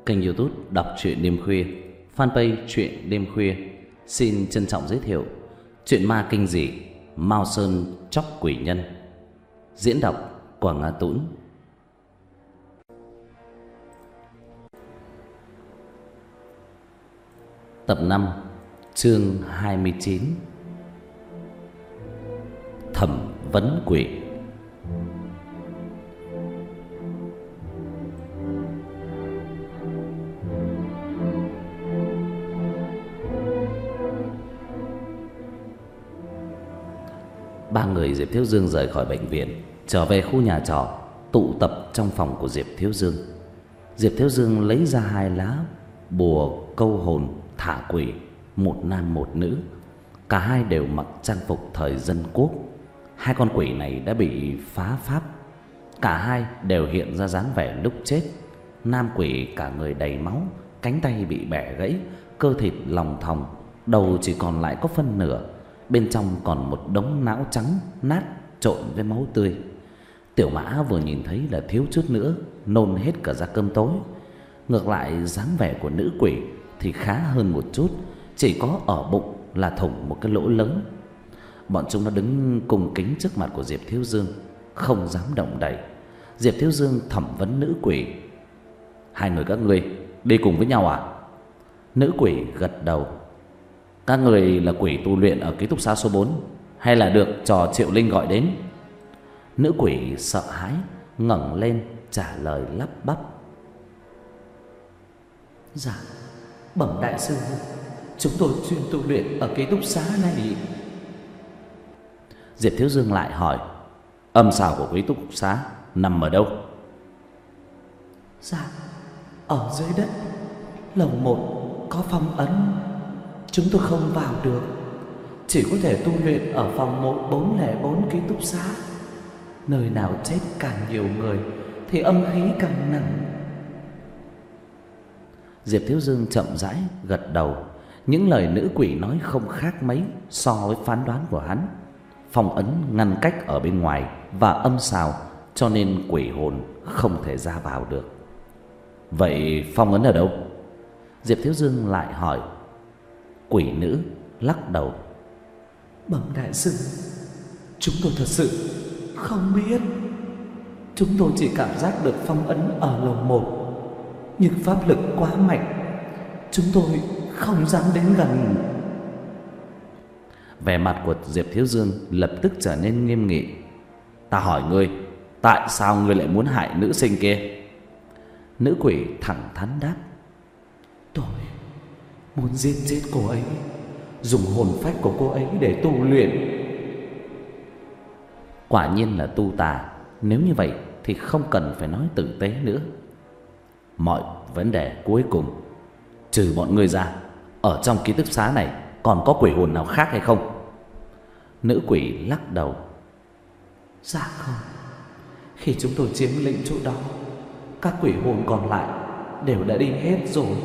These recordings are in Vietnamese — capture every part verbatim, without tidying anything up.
Kênh YouTube Đọc truyện đêm khuya, fanpage truyện đêm khuya xin trân trọng giới thiệu truyện ma kinh dị Mao Sơn Chóc Quỷ Nhân. Diễn đọc Quảng Nga Tũng. Tập năm, chương hai mươi chín. Thẩm vấn quỷ. Ba người Diệp Thiếu Dương rời khỏi bệnh viện, trở về khu nhà trọ, tụ tập trong phòng của Diệp Thiếu Dương. Diệp Thiếu Dương lấy ra hai lá bùa câu hồn thả quỷ, một nam một nữ. Cả hai đều mặc trang phục thời dân quốc. Hai con quỷ này đã bị phá pháp. Cả hai đều hiện ra dáng vẻ lúc chết. Nam quỷ cả người đầy máu, cánh tay bị bẻ gãy, cơ thịt lòng thòng, đầu chỉ còn lại có phân nửa. Bên trong còn một đống não trắng nát trộn với máu tươi. Tiểu Mã vừa nhìn thấy là thiếu chút nữa nôn hết cả ra cơm tối. Ngược lại dáng vẻ của nữ quỷ thì khá hơn một chút, chỉ có ở bụng là thủng một cái lỗ lớn. Bọn chúng nó đứng cung kính trước mặt của Diệp Thiếu Dương, không dám động đậy. Diệp Thiếu Dương thẩm vấn nữ quỷ: "Hai người các ngươi đi cùng với nhau à?" Nữ quỷ gật đầu. "Các người là quỷ tu luyện ở ký túc xá số bốn, hay là được trò Triệu Linh gọi đến?" Nữ quỷ sợ hãi ngẩng lên trả lời lắp bắp: "Dạ, bẩm đại sư, chúng tôi chuyên tu luyện ở ký túc xá này." Diệp Thiếu Dương lại hỏi: "Âm xào của ký túc xá nằm ở đâu?" "Dạ, ở dưới đất, lầu một có phong ấn, chúng tôi không vào được, chỉ có thể tu luyện ở phòng một bốn không bốn ký túc xá. Nơi nào chết càng nhiều người thì âm khí càng nặng." Diệp Thiếu Dương chậm rãi gật đầu. Những lời nữ quỷ nói không khác mấy so với phán đoán của hắn. Phong ấn ngăn cách ở bên ngoài và âm xào, cho nên quỷ hồn không thể ra vào được. "Vậy phong ấn ở đâu?" Diệp Thiếu Dương lại hỏi. Quỷ nữ lắc đầu: "Bẩm đại sư, chúng tôi thật sự không biết. Chúng tôi chỉ cảm giác được phong ấn ở lầu một, nhưng pháp lực quá mạnh, chúng tôi không dám đến gần." Vẻ mặt của Diệp Thiếu Dương lập tức trở nên nghiêm nghị. "Ta hỏi ngươi, tại sao ngươi lại muốn hại nữ sinh kia?" Nữ quỷ thẳng thắn đáp: "Tôi muốn giết chết cô ấy, dùng hồn phách của cô ấy để tu luyện." Quả nhiên là tu tà. Nếu như vậy thì không cần phải nói tử tế nữa. Mọi vấn đề cuối cùng, trừ bọn ngươi ra, ở trong ký túc xá này còn có quỷ hồn nào khác hay không? Nữ quỷ lắc đầu: "Dạ không. Khi chúng tôi chiếm lĩnh chỗ đó, các quỷ hồn còn lại đều đã đi hết rồi."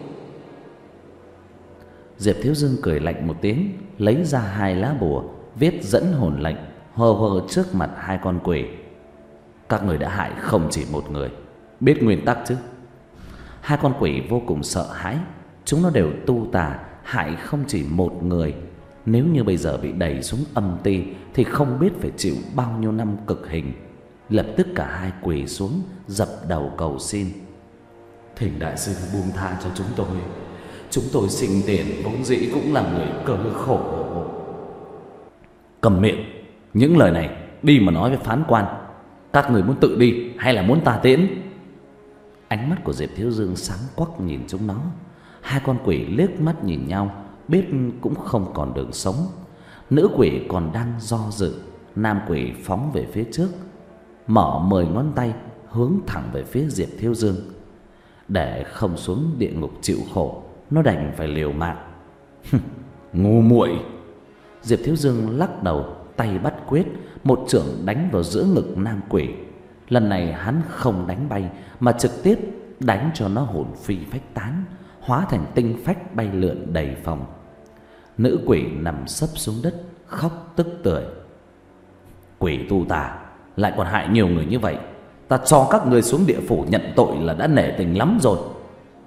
Diệp Thiếu Dương cười lạnh một tiếng, lấy ra hai lá bùa, viết dẫn hồn lệnh, hờ hờ trước mặt hai con quỷ: "Các người đã hại không chỉ một người, biết nguyên tắc chứ?" Hai con quỷ vô cùng sợ hãi. Chúng nó đều tu tà, hại không chỉ một người. Nếu như bây giờ bị đẩy xuống âm ti thì không biết phải chịu bao nhiêu năm cực hình. Lập tức cả hai quỳ xuống, dập đầu cầu xin: "Thỉnh đại sư buông tha cho chúng tôi. Chúng tôi sinh tiền vốn dĩ cũng là người cơ khổ." "Cầm miệng, những lời này đi mà nói với phán quan. Các người muốn tự đi hay là muốn ta tiễn?" Ánh mắt của Diệp Thiếu Dương sáng quắc nhìn chúng nó. Hai con quỷ liếc mắt nhìn nhau, biết cũng không còn đường sống. Nữ quỷ còn đang do dự, nam quỷ phóng về phía trước, mở mười ngón tay hướng thẳng về phía Diệp Thiếu Dương. Để không xuống địa ngục chịu khổ, nó đành phải liều mạng. "Ngu muội!" Diệp Thiếu Dương lắc đầu, tay bắt quyết, một chưởng đánh vào giữa ngực nam quỷ. Lần này hắn không đánh bay mà trực tiếp đánh cho nó hồn phi phách tán, hóa thành tinh phách bay lượn đầy phòng. Nữ quỷ nằm sấp xuống đất khóc tức tưởi: "Quỷ tu tà lại còn hại nhiều người như vậy, ta cho các ngươi xuống địa phủ nhận tội là đã nể tình lắm rồi."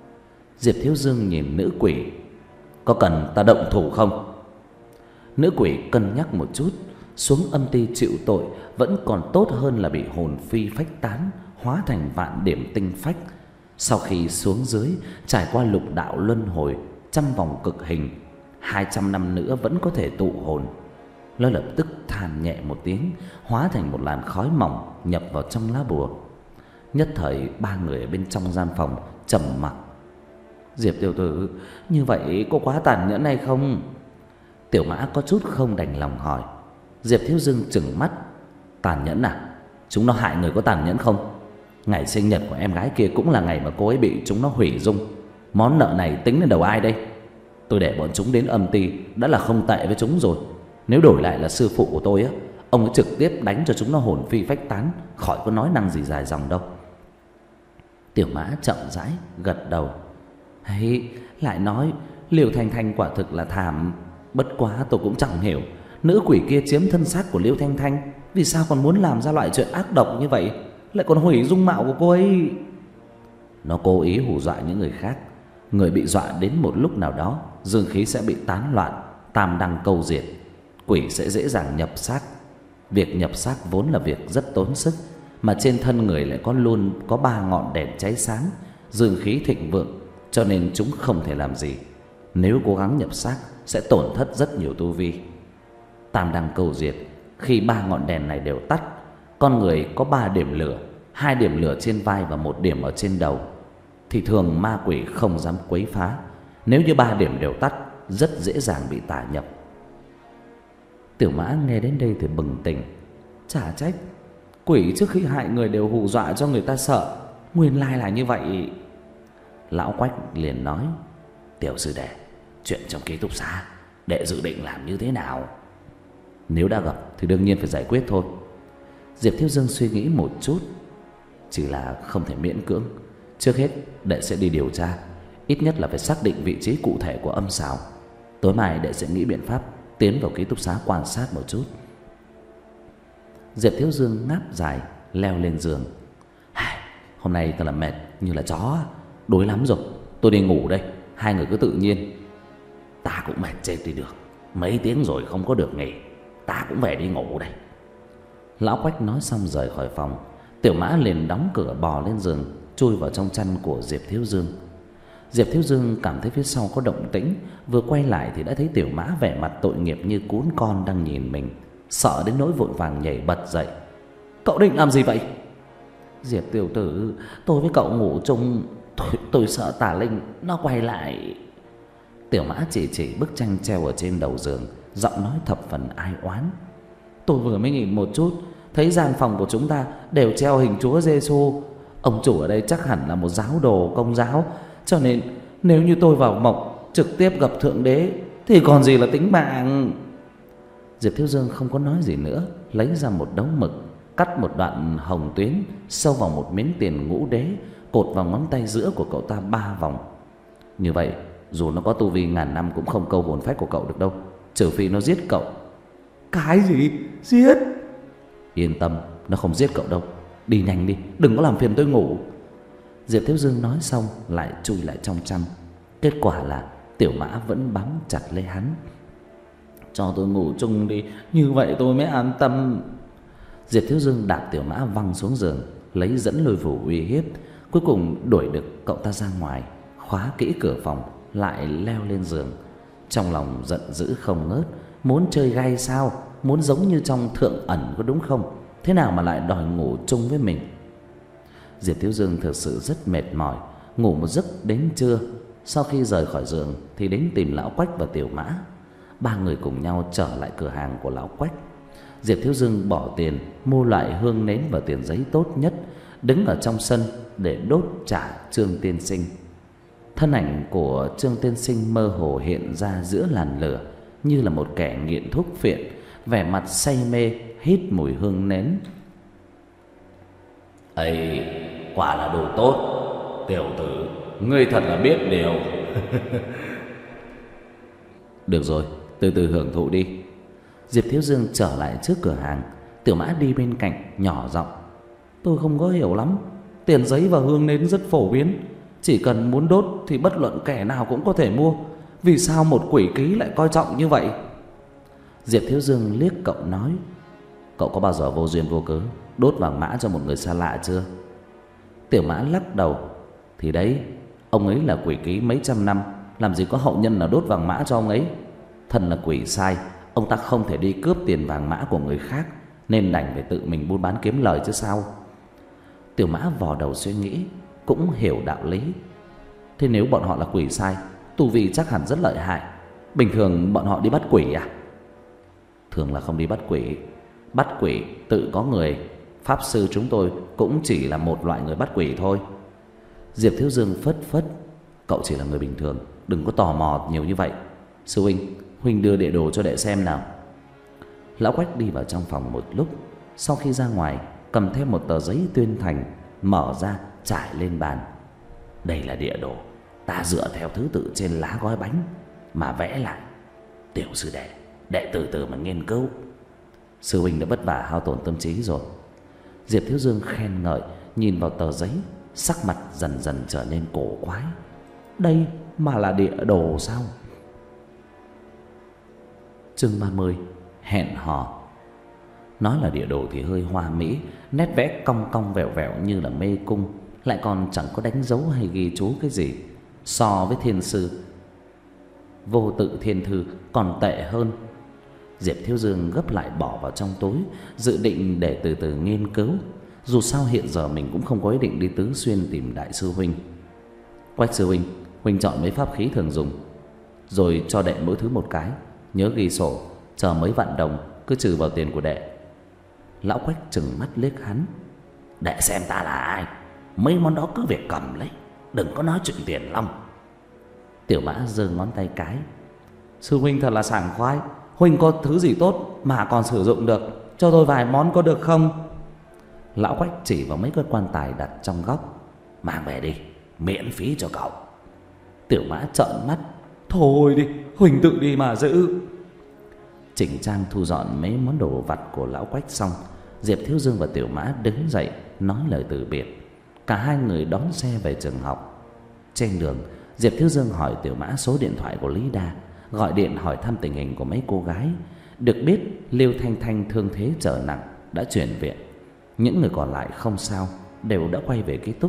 Diệp Thiếu Dương nhìn nữ quỷ: "Có cần ta động thủ không?" Nữ quỷ cân nhắc một chút, xuống âm ty chịu tội vẫn còn tốt hơn là bị hồn phi phách tán, hóa thành vạn điểm tinh phách. Sau khi xuống dưới, trải qua lục đạo luân hồi, trăm vòng cực hình, hai trăm năm nữa vẫn có thể tụ hồn. Nó lập tức than nhẹ một tiếng, hóa thành một làn khói mỏng nhập vào trong lá bùa. Nhất thời ba người ở bên trong gian phòng trầm mặc. "Diệp tiểu tử, như vậy có quá tàn nhẫn hay không?" Tiểu Mã có chút không đành lòng hỏi. Diệp Thiếu Dương trừng mắt: "Tàn nhẫn à? Chúng nó hại người có tàn nhẫn không? Ngày sinh nhật của em gái kia cũng là ngày mà cô ấy bị chúng nó hủy dung. Món nợ này tính lên đầu ai đây? Tôi để bọn chúng đến âm ty đã là không tệ với chúng rồi. Nếu đổi lại là sư phụ của tôi á, ông ấy trực tiếp đánh cho chúng nó hồn phi phách tán, khỏi có nói năng gì dài dòng đâu." Tiểu Mã chậm rãi gật đầu: "Hay, lại nói Liêu Thanh Thanh quả thực là thảm. Bất quá tôi cũng chẳng hiểu, nữ quỷ kia chiếm thân xác của Liêu Thanh Thanh, vì sao còn muốn làm ra loại chuyện ác độc như vậy, lại còn hủy dung mạo của cô ấy. Nó cố ý hù dọa những người khác. Người bị dọa đến một lúc nào đó, dương khí sẽ bị tán loạn, tam đăng câu diệt, quỷ sẽ dễ dàng nhập xác. Việc nhập xác vốn là việc rất tốn sức, mà trên thân người lại có luôn có ba ngọn đèn cháy sáng, dương khí thịnh vượng, cho nên chúng không thể làm gì. Nếu cố gắng nhập xác sẽ tổn thất rất nhiều tu vi. Tam đăng câu diệt, khi ba ngọn đèn này đều tắt, con người có ba điểm lửa, hai điểm lửa trên vai và một điểm ở trên đầu, thì thường ma quỷ không dám quấy phá. Nếu như ba điểm đều tắt, rất dễ dàng bị tà nhập. Tiểu Mã nghe đến đây thì bừng tỉnh. Chả trách quỷ trước khi hại người đều hù dọa cho người ta sợ, nguyên lai là như vậy. Lão Quách liền nói: "Tiểu sư đệ, chuyện trong ký túc xá đệ dự định làm như thế nào?" "Nếu đã gặp thì đương nhiên phải giải quyết thôi." Diệp Thiếu Dương suy nghĩ một chút: "Chỉ là không thể miễn cưỡng. Trước hết đệ sẽ đi điều tra, ít nhất là phải xác định vị trí cụ thể của âm sào. Tối mai đệ sẽ nghĩ biện pháp tiến vào ký túc xá quan sát một chút." Diệp Thiếu Dương ngáp dài, leo lên giường. "Hôm nay ta làm mệt như là chó, đuối lắm rồi. Tôi đi ngủ đây, hai người cứ tự nhiên." "Ta cũng mệt chết đi được, mấy tiếng rồi không có được nghỉ, ta cũng về đi ngủ đây." Lão Quách nói xong rời khỏi phòng. Tiểu Mã liền đóng cửa bò lên giường, chui vào trong chăn của Diệp Thiếu Dương. Diệp Thiếu Dương cảm thấy phía sau có động tĩnh, vừa quay lại thì đã thấy Tiểu Mã vẻ mặt tội nghiệp như cún con đang nhìn mình, sợ đến nỗi vội vàng nhảy bật dậy. "Cậu định làm gì vậy?" "Diệp tiểu tử, tôi với cậu ngủ chung, tôi, tôi sợ tà linh nó quay lại." Tiểu Mã chỉ chỉ bức tranh treo ở trên đầu giường, giọng nói thập phần ai oán: "Tôi vừa mới nhìn một chút, thấy gian phòng của chúng ta đều treo hình Chúa Giêsu. Ông chủ ở đây chắc hẳn là một giáo đồ Công giáo, cho nên nếu như tôi vào mộng trực tiếp gặp Thượng Đế thì còn gì là tính mạng." Diệp Thiếu Dương không có nói gì nữa, lấy ra một đấu mực, cắt một đoạn hồng tuyến sâu vào một miếng tiền ngũ đế, cột vào ngón tay giữa của cậu ta ba vòng. Như vậy dù nó có tu vi ngàn năm cũng không câu hồn phách của cậu được đâu, trừ phi nó giết cậu. "Cái gì? Giết?" "Yên tâm, nó không giết cậu đâu. Đi nhanh đi, đừng có làm phiền tôi ngủ." Diệp Thiếu Dương nói xong lại chui lại trong chăn. Kết quả là Tiểu Mã vẫn bám chặt lấy hắn. "Cho tôi ngủ chung đi, như vậy tôi mới an tâm." Diệp Thiếu Dương đạp Tiểu Mã văng xuống giường, lấy dẫn lôi phủ uy hiếp, cuối cùng đuổi được cậu ta ra ngoài, khóa kỹ cửa phòng, lại leo lên giường. Trong lòng giận dữ không ngớt, muốn chơi gay sao, muốn giống như trong Thượng Ẩn có đúng không? Thế nào mà lại đòi ngủ chung với mình? Diệp Thiếu Dương thực sự rất mệt mỏi, ngủ một giấc đến trưa. Sau khi rời khỏi giường thì đến tìm Lão Quách và Tiểu Mã. Ba người cùng nhau trở lại cửa hàng của Lão Quách. Diệp Thiếu Dương bỏ tiền mua loại hương nến và tiền giấy tốt nhất, đứng ở trong sân để đốt trả Trương tiên sinh. Thân ảnh của Trương tiên sinh mơ hồ hiện ra giữa làn lửa, như là một kẻ nghiện thuốc phiện, vẻ mặt say mê hít mùi hương nến. "Ây, quả là đồ tốt, tiểu tử, ngươi thật là biết điều." "Được rồi, từ từ hưởng thụ đi." Diệp Thiếu Dương trở lại trước cửa hàng. Tiểu Mã đi bên cạnh nhỏ giọng: "Tôi không có hiểu lắm, tiền giấy và hương nến rất phổ biến, Chỉ cần muốn đốt thì bất luận kẻ nào cũng có thể mua. Vì sao một quỷ ký lại coi trọng như vậy? Diệp Thiếu Dương liếc cậu nói: Cậu có bao giờ vô duyên vô cớ đốt vàng mã cho một người xa lạ chưa? Tiểu Mã lắc đầu: Thì đấy, ông ấy là quỷ ký mấy trăm năm, làm gì có hậu nhân nào đốt vàng mã cho ông ấy. Thân là quỷ sai, ông ta không thể đi cướp tiền vàng mã của người khác, nên đành phải tự mình buôn bán kiếm lời chứ sao. Tiểu Mã vò đầu suy nghĩ, cũng hiểu đạo lý. Thế nếu bọn họ là quỷ sai, tu vi chắc hẳn rất lợi hại. Bình thường bọn họ đi bắt quỷ à? Thường là không đi bắt quỷ. Bắt quỷ tự có người. Pháp sư chúng tôi cũng chỉ là một loại người bắt quỷ thôi. Diệp Thiếu Dương phất phất: Cậu chỉ là người bình thường, đừng có tò mò nhiều như vậy. Sư huynh, huynh đưa địa đồ cho đệ xem nào. Lão Quách đi vào trong phòng một lúc, sau khi ra ngoài cầm thêm một tờ giấy tuyên thành, mở ra trải lên bàn. Đây là địa đồ, ta dựa theo thứ tự trên lá gói bánh mà vẽ lại. Tiểu sư đệ, đệ từ từ mà nghiên cứu. Sư huynh đã vất vả hao tổn tâm trí rồi. Diệp Thiếu Dương khen ngợi, nhìn vào tờ giấy, sắc mặt dần dần trở nên cổ quái. Đây mà là địa đồ sao? Chương ba mươi: Hẹn hò. Nói là địa đồ thì hơi hoa mỹ, nét vẽ cong cong vẹo vẹo như là mê cung, lại còn chẳng có đánh dấu hay ghi chú cái gì. So với thiên sư Vô Tự Thiên Thư còn tệ hơn. Diệp Thiếu Dương gấp lại bỏ vào trong túi, dự định để từ từ nghiên cứu. Dù sao hiện giờ mình cũng không có ý định đi Tứ Xuyên tìm đại sư huynh. Quách sư huynh, huynh chọn mấy pháp khí thường dùng, rồi cho đệ mỗi thứ một cái. Nhớ ghi sổ, chờ mấy vạn đồng cứ trừ vào tiền của đệ. Lão Quách trừng mắt liếc hắn: Đệ xem ta là ai, mấy món đó cứ việc cầm lấy, đừng có nói chuyện tiền long. Tiểu Mã giơ ngón tay cái: Sư huynh thật là sảng khoái, huynh có thứ gì tốt mà còn sử dụng được, cho tôi vài món có được không? Lão Quách chỉ vào mấy cái quan tài đặt trong góc: Mang về đi, miễn phí cho cậu. Tiểu Mã trợn mắt: Thôi đi, huynh tự đi mà giữ. Chỉnh trang thu dọn mấy món đồ vặt của lão Quách xong, Diệp Thiếu Dương và Tiểu Mã đứng dậy nói lời từ biệt. Cả hai người đón xe về trường học. Trên đường, Diệp Thiếu Dương hỏi Tiểu Mã số điện thoại của Lý Đa, gọi điện hỏi thăm tình hình của mấy cô gái. Được biết Liêu Thanh Thanh thương thế trở nặng, đã chuyển viện. Những người còn lại không sao, đều đã quay về ký túc.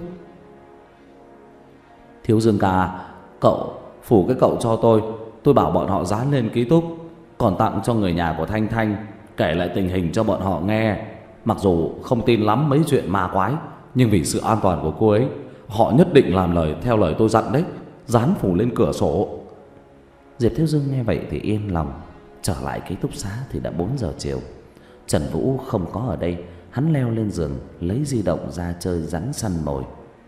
Thiếu Dương ca, cậu phủ cái cậu cho tôi, tôi bảo bọn họ dán lên ký túc, còn tặng cho người nhà của Thanh Thanh, kể lại tình hình cho bọn họ nghe. Mặc dù không tin lắm mấy chuyện ma quái, nhưng vì sự an toàn của cô ấy, họ nhất định làm lời theo lời tôi dặn đấy, dán phủ lên cửa sổ. Diệp Thiếu Dương nghe vậy thì yên lòng. Trở lại ký túc xá thì đã bốn giờ chiều. Trần Vũ không có ở đây. Hắn leo lên giường, lấy di động ra chơi rắn săn mồi.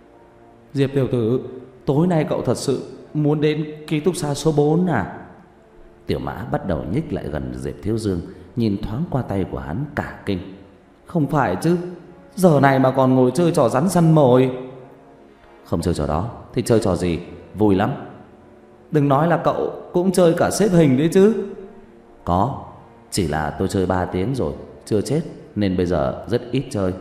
Diệp tiểu tử, tối nay cậu thật sự muốn đến ký túc xá số bốn à? Tiểu Mã bắt đầu nhích lại gần Diệp Thiếu Dương, nhìn thoáng qua tay của hắn cả kinh. Không phải chứ, giờ này mà còn ngồi chơi trò rắn săn mồi? Không chơi trò đó thì chơi trò gì? Vui lắm. Đừng nói là cậu cũng chơi cả xếp hình đấy chứ? Có, chỉ là tôi chơi ba tiếng rồi, chưa chết, nên bây giờ rất ít chơi.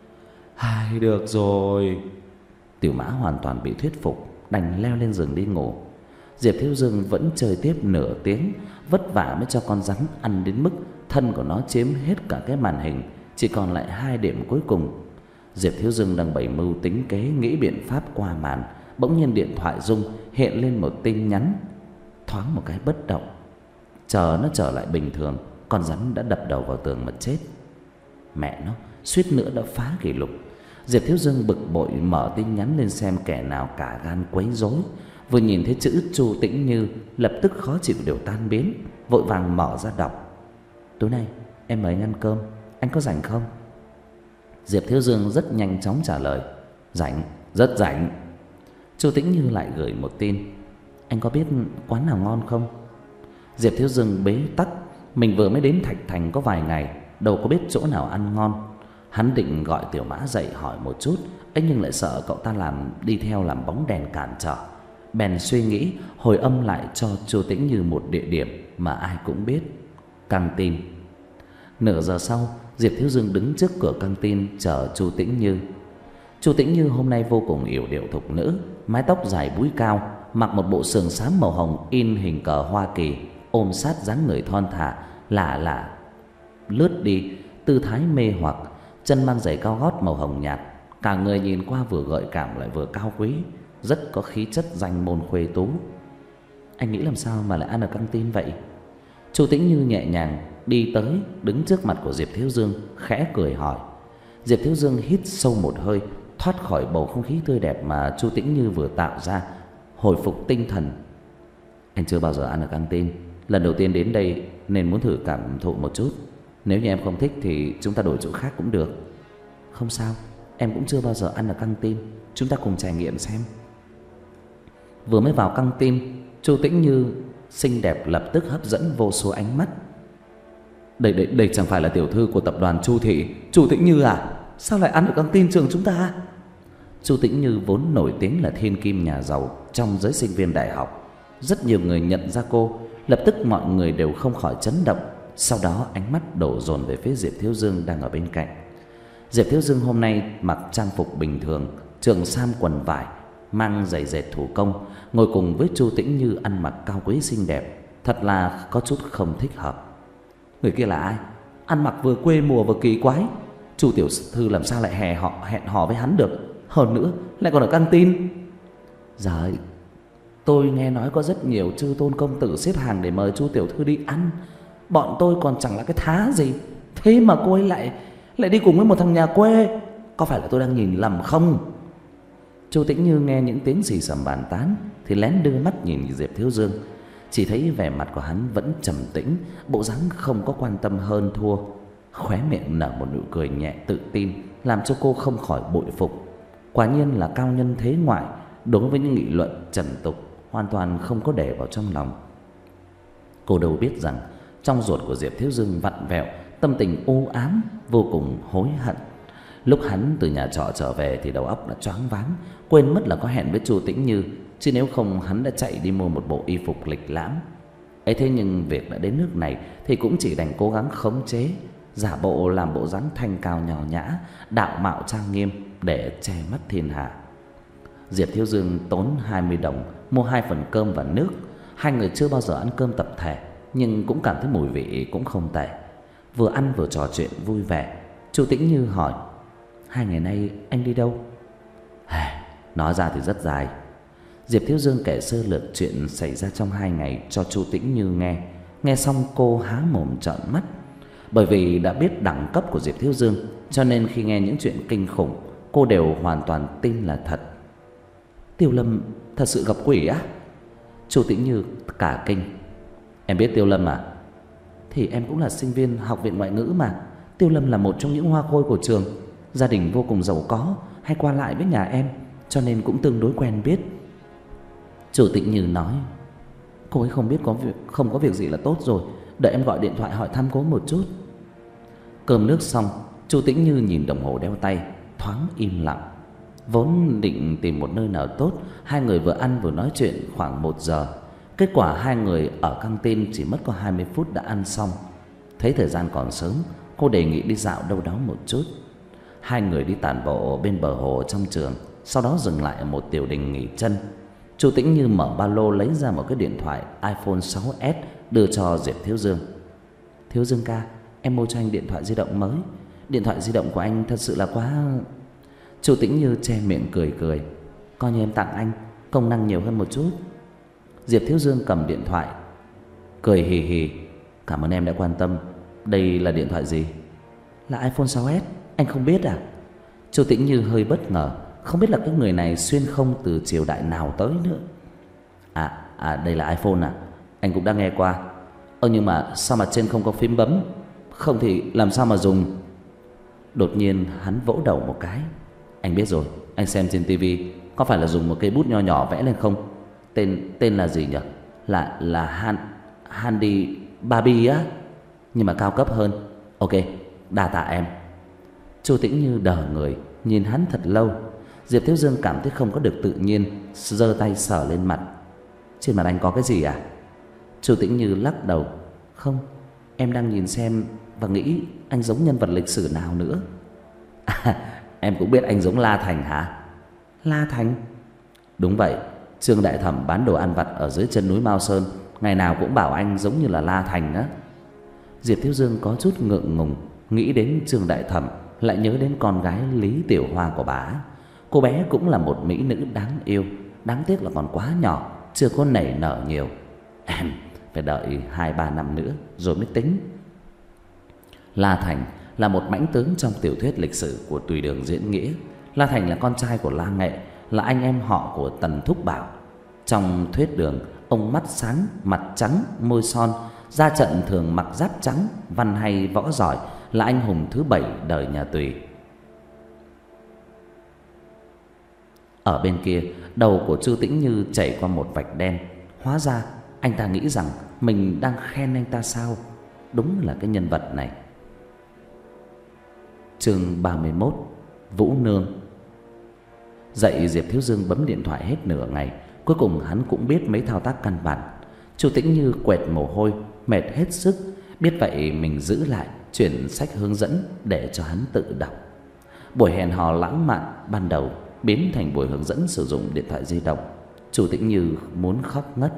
Hay được rồi. Tiểu Mã hoàn toàn bị thuyết phục, đành leo lên giường đi ngủ. Diệp Thiếu Dương vẫn chơi tiếp nửa tiếng, vất vả mới cho con rắn ăn đến mức thân của nó chiếm hết cả cái màn hình, chỉ còn lại hai điểm cuối cùng. Diệp Thiếu Dương đang bày mưu tính kế, nghĩ biện pháp qua màn. Bỗng nhiên điện thoại rung, hiện lên một tin nhắn. Thoáng một cái bất động, chờ nó trở lại bình thường, con rắn đã đập đầu vào tường mà chết. Mẹ nó, suýt nữa đã phá kỷ lục. Diệp Thiếu Dương bực bội mở tin nhắn lên xem kẻ nào cả gan quấy rối. Vừa nhìn thấy chữ Chu Tĩnh Như, lập tức khó chịu đều tan biến, vội vàng mở ra đọc. Tối nay em mời anh ăn cơm, anh có rảnh không? Diệp Thiếu Dương rất nhanh chóng trả lời. Rảnh, rất rảnh. Chu Tĩnh Như lại gửi một tin. Anh có biết quán nào ngon không? Diệp Thiếu Dương bế tắc. Mình vừa mới đến Thạch Thành có vài ngày, đâu có biết chỗ nào ăn ngon. Hắn định gọi Tiểu Mã dậy hỏi một chút, ấy nhưng lại sợ cậu ta làm đi theo làm bóng đèn cản trở. Bèn suy nghĩ hồi âm lại cho Chu Tĩnh Như một địa điểm mà ai cũng biết: căng tin. Nửa giờ sau, Diệp Thiếu Dương đứng trước cửa căng tin chờ Chu Tĩnh Như. Chu Tĩnh Như hôm nay vô cùng yểu điệu thục nữ, mái tóc dài búi cao, mặc một bộ sườn xám màu hồng in hình cờ Hoa Kỳ, ôm sát dáng người thon thả, lạ lạ lướt đi, tư thái mê hoặc. Chân mang giày cao gót màu hồng nhạt, cả người nhìn qua vừa gợi cảm lại vừa cao quý, rất có khí chất danh môn khuê tú. Anh nghĩ làm sao mà lại ăn ở căng tin vậy? Chu Tĩnh Như nhẹ nhàng đi tới, đứng trước mặt của Diệp Thiếu Dương, khẽ cười hỏi. Diệp Thiếu Dương hít sâu một hơi, thoát khỏi bầu không khí tươi đẹp mà Chu Tĩnh Như vừa tạo ra, hồi phục tinh thần. Anh chưa bao giờ ăn ở căng tin, lần đầu tiên đến đây nên muốn thử cảm thụ một chút. Nếu như em không thích thì chúng ta đổi chỗ khác cũng được. Không sao, em cũng chưa bao giờ ăn ở căng tin, chúng ta cùng trải nghiệm xem. Vừa mới vào căng tin, Chu Tĩnh Như xinh đẹp lập tức hấp dẫn vô số ánh mắt. Đây đây đây chẳng phải là tiểu thư của tập đoàn Chu thị, Chu Tĩnh Như à? Sao lại ăn ở căng tin trường chúng ta? Chu Tĩnh Như vốn nổi tiếng là thiên kim nhà giàu trong giới sinh viên đại học, rất nhiều người nhận ra cô, lập tức mọi người đều không khỏi chấn động. Sau đó ánh mắt đổ dồn về phía Diệp Thiếu Dương đang ở bên cạnh. Diệp Thiếu Dương hôm nay mặc trang phục bình thường, trường sam quần vải, mang giày dệt thủ công, ngồi cùng với Chu Tĩnh Như ăn mặc cao quý xinh đẹp, thật là có chút không thích hợp. Người kia là ai? Ăn mặc vừa quê mùa vừa kỳ quái. Chu tiểu thư làm sao lại hè họ hẹn hò với hắn được? Hơn nữa lại còn ở căng tin. Giời, tôi nghe nói có rất nhiều chư tôn công tử xếp hàng để mời Chu tiểu thư đi ăn. Bọn tôi còn chẳng là cái thá gì, thế mà cô ấy lại lại đi cùng với một thằng nhà quê. Có phải là tôi đang nhìn lầm không? Chu Tĩnh Như nghe những tiếng xì xầm bàn tán thì lén đưa mắt nhìn Diệp Thiếu Dương, chỉ thấy vẻ mặt của hắn vẫn trầm tĩnh, bộ dáng không có quan tâm hơn thua, khóe miệng nở một nụ cười nhẹ tự tin, làm cho cô không khỏi bội phục. Quả nhiên là cao nhân thế ngoại, đối với những nghị luận trần tục hoàn toàn không có để vào trong lòng. Cô đâu biết rằng trong ruột của Diệp Thiếu Dương vặn vẹo, tâm tình u ám, vô cùng hối hận. Lúc hắn từ nhà trọ trở về thì đầu óc đã choáng váng, quên mất là có hẹn với Chu Tĩnh Như, chứ nếu không hắn đã chạy đi mua một bộ y phục lịch lãm. Ấy thế nhưng việc đã đến nước này thì cũng chỉ đành cố gắng khống chế, giả bộ làm bộ dáng thanh cao nho nhã, đạo mạo trang nghiêm để che mắt thiên hạ. Diệp Thiếu Dương tốn hai mươi đồng mua hai phần cơm và nước. Hai người chưa bao giờ ăn cơm tập thể, nhưng cũng cảm thấy mùi vị cũng không tệ. Vừa ăn vừa trò chuyện vui vẻ, Chu Tĩnh Như hỏi: hai ngày nay anh đi đâu? Nói ra thì rất dài. Diệp Thiếu Dương kể sơ lược chuyện xảy ra trong hai ngày cho Chu Tĩnh Như nghe. Nghe xong cô há mồm trợn mắt. Bởi vì đã biết đẳng cấp của Diệp Thiếu Dương, cho nên khi nghe những chuyện kinh khủng, cô đều hoàn toàn tin là thật. Tiêu Lâm thật sự gặp quỷ á? Chu Tĩnh Như cả kinh. Em biết Tiêu Lâm à? Thì em cũng là sinh viên học viện ngoại ngữ mà. Tiêu Lâm là một trong những hoa khôi của trường, gia đình vô cùng giàu có, hay qua lại với nhà em, cho nên cũng tương đối quen biết. Chu Tĩnh Như nói: cô ấy không biết có việc, không có việc gì là tốt rồi, đợi em gọi điện thoại hỏi thăm cô một chút. Cơm nước xong, Chu Tĩnh Như nhìn đồng hồ đeo tay, thoáng im lặng. Vốn định tìm một nơi nào tốt, hai người vừa ăn vừa nói chuyện khoảng một giờ. Kết quả hai người ở căng tin chỉ mất có hai mươi phút đã ăn xong. Thấy thời gian còn sớm, cô đề nghị đi dạo đâu đó một chút. Hai người đi tản bộ bên bờ hồ trong trường, sau đó dừng lại ở một tiểu đình nghỉ chân. Chu Tĩnh Như mở ba lô lấy ra một cái điện thoại iPhone sáu S đưa cho Diệp Thiếu Dương. Thiếu Dương ca, em mua cho anh điện thoại di động mới. Điện thoại di động của anh thật sự là quá... Chu Tĩnh Như che miệng cười cười. Coi như em tặng anh, công năng nhiều hơn một chút. Diệp Thiếu Dương cầm điện thoại, cười hì hì. Cảm ơn em đã quan tâm. Đây là điện thoại gì? Là iPhone sáu S, anh không biết à? Chu Tĩnh Như hơi bất ngờ, không biết là cái người này xuyên không từ triều đại nào tới nữa. À, à đây là iPhone à? Anh cũng đã nghe qua. Ơ nhưng mà sao mà trên không có phím bấm? Không thì làm sao mà dùng? Đột nhiên hắn vỗ đầu một cái. Anh biết rồi, anh xem trên tivi, có phải là dùng một cây bút nho nhỏ vẽ lên không? Tên tên là gì nhỉ? Là là Han Handy Barbie á, nhưng mà cao cấp hơn. Ok, đa tạ em. Chu Tĩnh Như đờ người nhìn hắn thật lâu. Diệp Thiếu Dương cảm thấy không có được tự nhiên, giơ tay sờ lên mặt. Trên mặt anh có cái gì à? Chu Tĩnh Như lắc đầu. Không, em đang nhìn xem và nghĩ anh giống nhân vật lịch sử nào nữa. À, em cũng biết anh giống La Thành hả? La Thành? Đúng vậy, Trương đại thẩm bán đồ ăn vặt ở dưới chân núi Mao Sơn, ngày nào cũng bảo anh giống như là La Thành đó. Diệp Thiếu Dương có chút ngượng ngùng, nghĩ đến Trương đại thẩm, lại nhớ đến con gái Lý Tiểu Hoa của bà. Cô bé cũng là một mỹ nữ đáng yêu, đáng tiếc là còn quá nhỏ, chưa có nảy nở nhiều. Em phải đợi hai ba năm nữa rồi mới tính. La Thành là một mãnh tướng trong tiểu thuyết lịch sử của Tùy Đường Diễn Nghĩa. La Thành là con trai của La Nghệ, là anh em họ của Tần Thúc Bảo. Trong thuyết đường, ông mắt sáng, mặt trắng, môi son, ra trận thường mặc giáp trắng, văn hay võ giỏi, là anh hùng thứ bảy đời nhà Tùy. Ở bên kia, đầu của Chu Tĩnh Như chảy qua một vạch đen. Hóa ra anh ta nghĩ rằng mình đang khen anh ta sao? Đúng là cái nhân vật này. Chương ba mươi mốt, Vũ Nương. Dậy Diệp Thiếu Dương bấm điện thoại hết nửa ngày, cuối cùng hắn cũng biết mấy thao tác căn bản. Chu Tĩnh Như quệt mồ hôi, mệt hết sức, biết vậy mình giữ lại chuyển sách hướng dẫn để cho hắn tự đọc. Buổi hẹn hò lãng mạn ban đầu biến thành buổi hướng dẫn sử dụng điện thoại di động. Chu Tĩnh Như muốn khóc ngất.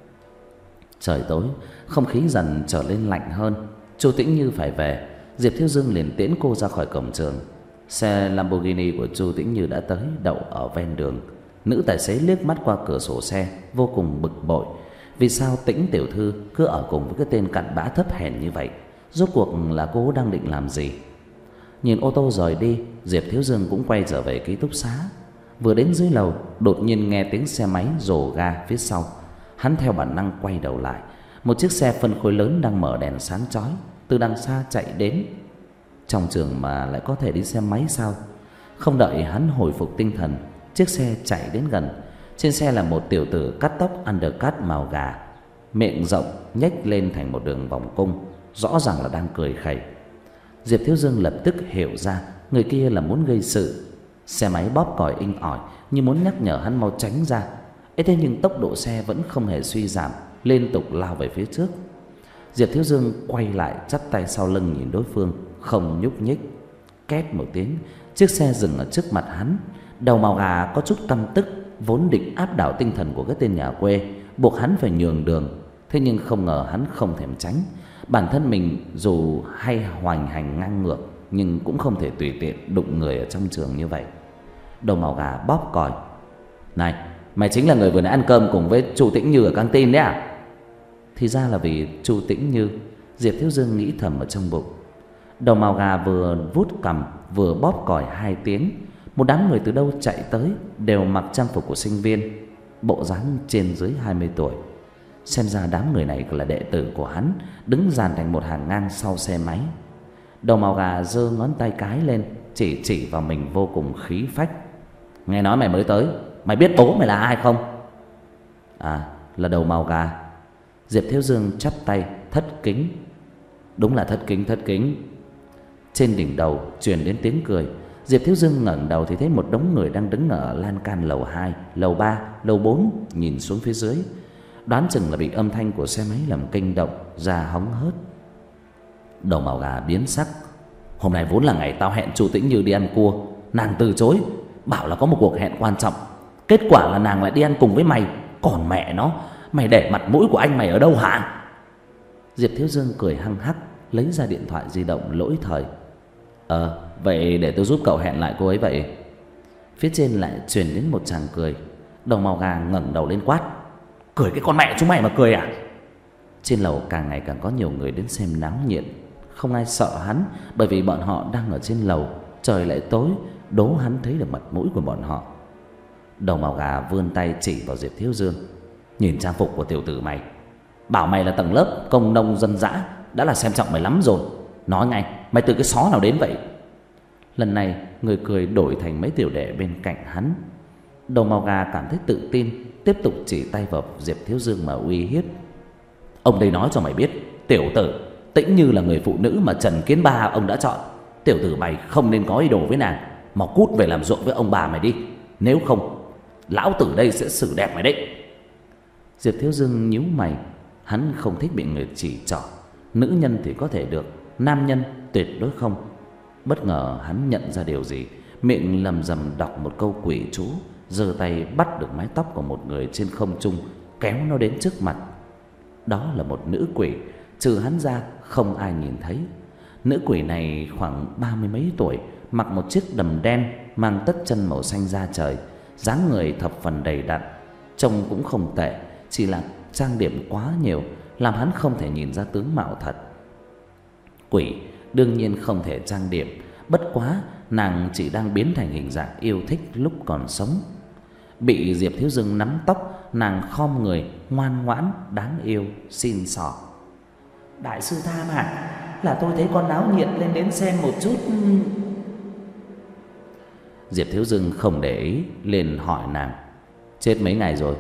Trời tối, không khí dần trở lên lạnh hơn. Chu Tĩnh Như phải về. Diệp Thiếu Dương liền tiễn cô ra khỏi cổng trường. Xe Lamborghini của Chu Tĩnh Như đã tới, đậu ở ven đường. Nữ tài xế liếc mắt qua cửa sổ xe, vô cùng bực bội. Vì sao Tĩnh tiểu thư cứ ở cùng với cái tên cặn bã thấp hèn như vậy? Rốt cuộc là cô đang định làm gì? Nhìn ô tô rời đi, Diệp Thiếu Dương cũng quay trở về ký túc xá. Vừa đến dưới lầu, đột nhiên nghe tiếng xe máy rồ ga phía sau. Hắn theo bản năng quay đầu lại. Một chiếc xe phân khối lớn đang mở đèn sáng chói từ đằng xa chạy đến. Trong trường mà lại có thể đi xe máy sao? Không đợi hắn hồi phục tinh thần, chiếc xe chạy đến gần. Trên xe là một tiểu tử cắt tóc undercut màu gà, miệng rộng nhếch lên thành một đường vòng cung, rõ ràng là đang cười khẩy. Diệp Thiếu Dương lập tức hiểu ra người kia là muốn gây sự. Xe máy bóp còi inh ỏi như muốn nhắc nhở hắn mau tránh ra. Ấy thế nhưng tốc độ xe vẫn không hề suy giảm, liên tục lao về phía trước. Diệp Thiếu Dương quay lại chắp tay sau lưng nhìn đối phương, không nhúc nhích. Két một tiếng, chiếc xe dừng ở trước mặt hắn. Đầu màu gà có chút căm tức, vốn định áp đảo tinh thần của cái tên nhà quê, buộc hắn phải nhường đường. Thế nhưng không ngờ hắn không thèm tránh. Bản thân mình dù hay hoành hành ngang ngược, nhưng cũng không thể tùy tiện đụng người ở trong trường như vậy. Đầu màu gà bóp còi. Này, mày chính là người vừa nãy ăn cơm cùng với Chu Tĩnh Như ở căng tin đấy à? Thì ra là vì Chu Tĩnh Như. Diệp Thiếu Dương nghĩ thầm ở trong bụng. Đầu màu gà vừa vuốt cằm vừa bóp còi hai tiếng. Một đám người từ đâu chạy tới, đều mặc trang phục của sinh viên, bộ dáng trên dưới hai mươi tuổi. Xem ra đám người này là đệ tử của hắn, đứng dàn thành một hàng ngang sau xe máy. Đầu màu gà giơ ngón tay cái lên, chỉ chỉ vào mình vô cùng khí phách. Nghe nói mày mới tới, mày biết bố mày là ai không? À, là đầu màu gà. Diệp Thiếu Dương chắp tay thất kính. Đúng là thất kính thất kính. Trên đỉnh đầu truyền đến tiếng cười. Diệp Thiếu Dương ngẩng đầu thì thấy một đống người đang đứng ở lan can lầu hai, lầu ba, lầu bốn, nhìn xuống phía dưới. Đoán chừng là bị âm thanh của xe máy làm kinh động, ra hóng hớt. Đầu màu gà biến sắc. Hôm nay vốn là ngày tao hẹn Chu Tĩnh Như đi ăn cua, nàng từ chối, bảo là có một cuộc hẹn quan trọng. Kết quả là nàng lại đi ăn cùng với mày. Còn mẹ nó, mày để mặt mũi của anh mày ở đâu hả? Diệp Thiếu Dương cười hăng hắc, lấy ra điện thoại di động lỗi thời. Ờ, vậy để tôi giúp cậu hẹn lại cô ấy vậy. Phía trên lại truyền đến một tràng cười. Đầu màu gà ngẩng đầu lên quát. Cười cái con mẹ chúng mày mà cười à? Trên lầu càng ngày càng có nhiều người đến xem náo nhiệt. Không ai sợ hắn, bởi vì bọn họ đang ở trên lầu, trời lại tối, đố hắn thấy được mặt mũi của bọn họ. Đầu màu gà vươn tay chỉ vào Diệp Thiếu Dương. Nhìn trang phục của tiểu tử mày, bảo mày là tầng lớp công nông dân dã đã là xem trọng mày lắm rồi. Nói ngay, mày từ cái xó nào đến vậy? Lần này người cười đổi thành mấy tiểu đệ bên cạnh hắn. Đầu màu gà cảm thấy tự tin, tiếp tục chỉ tay vào Diệp Thiếu Dương mà uy hiếp. Ông đây nói cho mày biết, tiểu tử Tĩnh Như là người phụ nữ mà Trần Kiến Ba ông đã chọn. Tiểu tử mày không nên có ý đồ với nàng, mà cút về làm ruộng với ông bà mày đi. Nếu không, lão tử đây sẽ xử đẹp mày đấy. Diệp Thiếu Dương nhíu mày. Hắn không thích bị người chỉ trỏ. Nữ nhân thì có thể được, nam nhân tuyệt đối không. Bất ngờ hắn nhận ra điều gì. miệng lầm rầm đọc một câu quỷ chú, giơ tay bắt được mái tóc của một người trên không trung, kéo nó đến trước mặt. Đó là một nữ quỷ, trừ hắn ra không ai nhìn thấy. Nữ quỷ này khoảng ba mươi mấy tuổi, mặc một chiếc đầm đen, mang tất chân màu xanh da trời, dáng người thập phần đầy đặn, trông cũng không tệ, chỉ là trang điểm quá nhiều làm hắn không thể nhìn ra tướng mạo thật. Quỷ đương nhiên không thể trang điểm, bất quá nàng chỉ đang biến thành hình dạng yêu thích lúc còn sống. Bị Diệp Thiếu Dương nắm tóc, nàng khom người, ngoan ngoãn, đáng yêu, xin xỏ: Đại sư tha mạng, là tôi thấy con náo nhiệt lên đến xem một chút. Diệp Thiếu Dương không để ý, liền hỏi nàng: Chết mấy ngày rồi?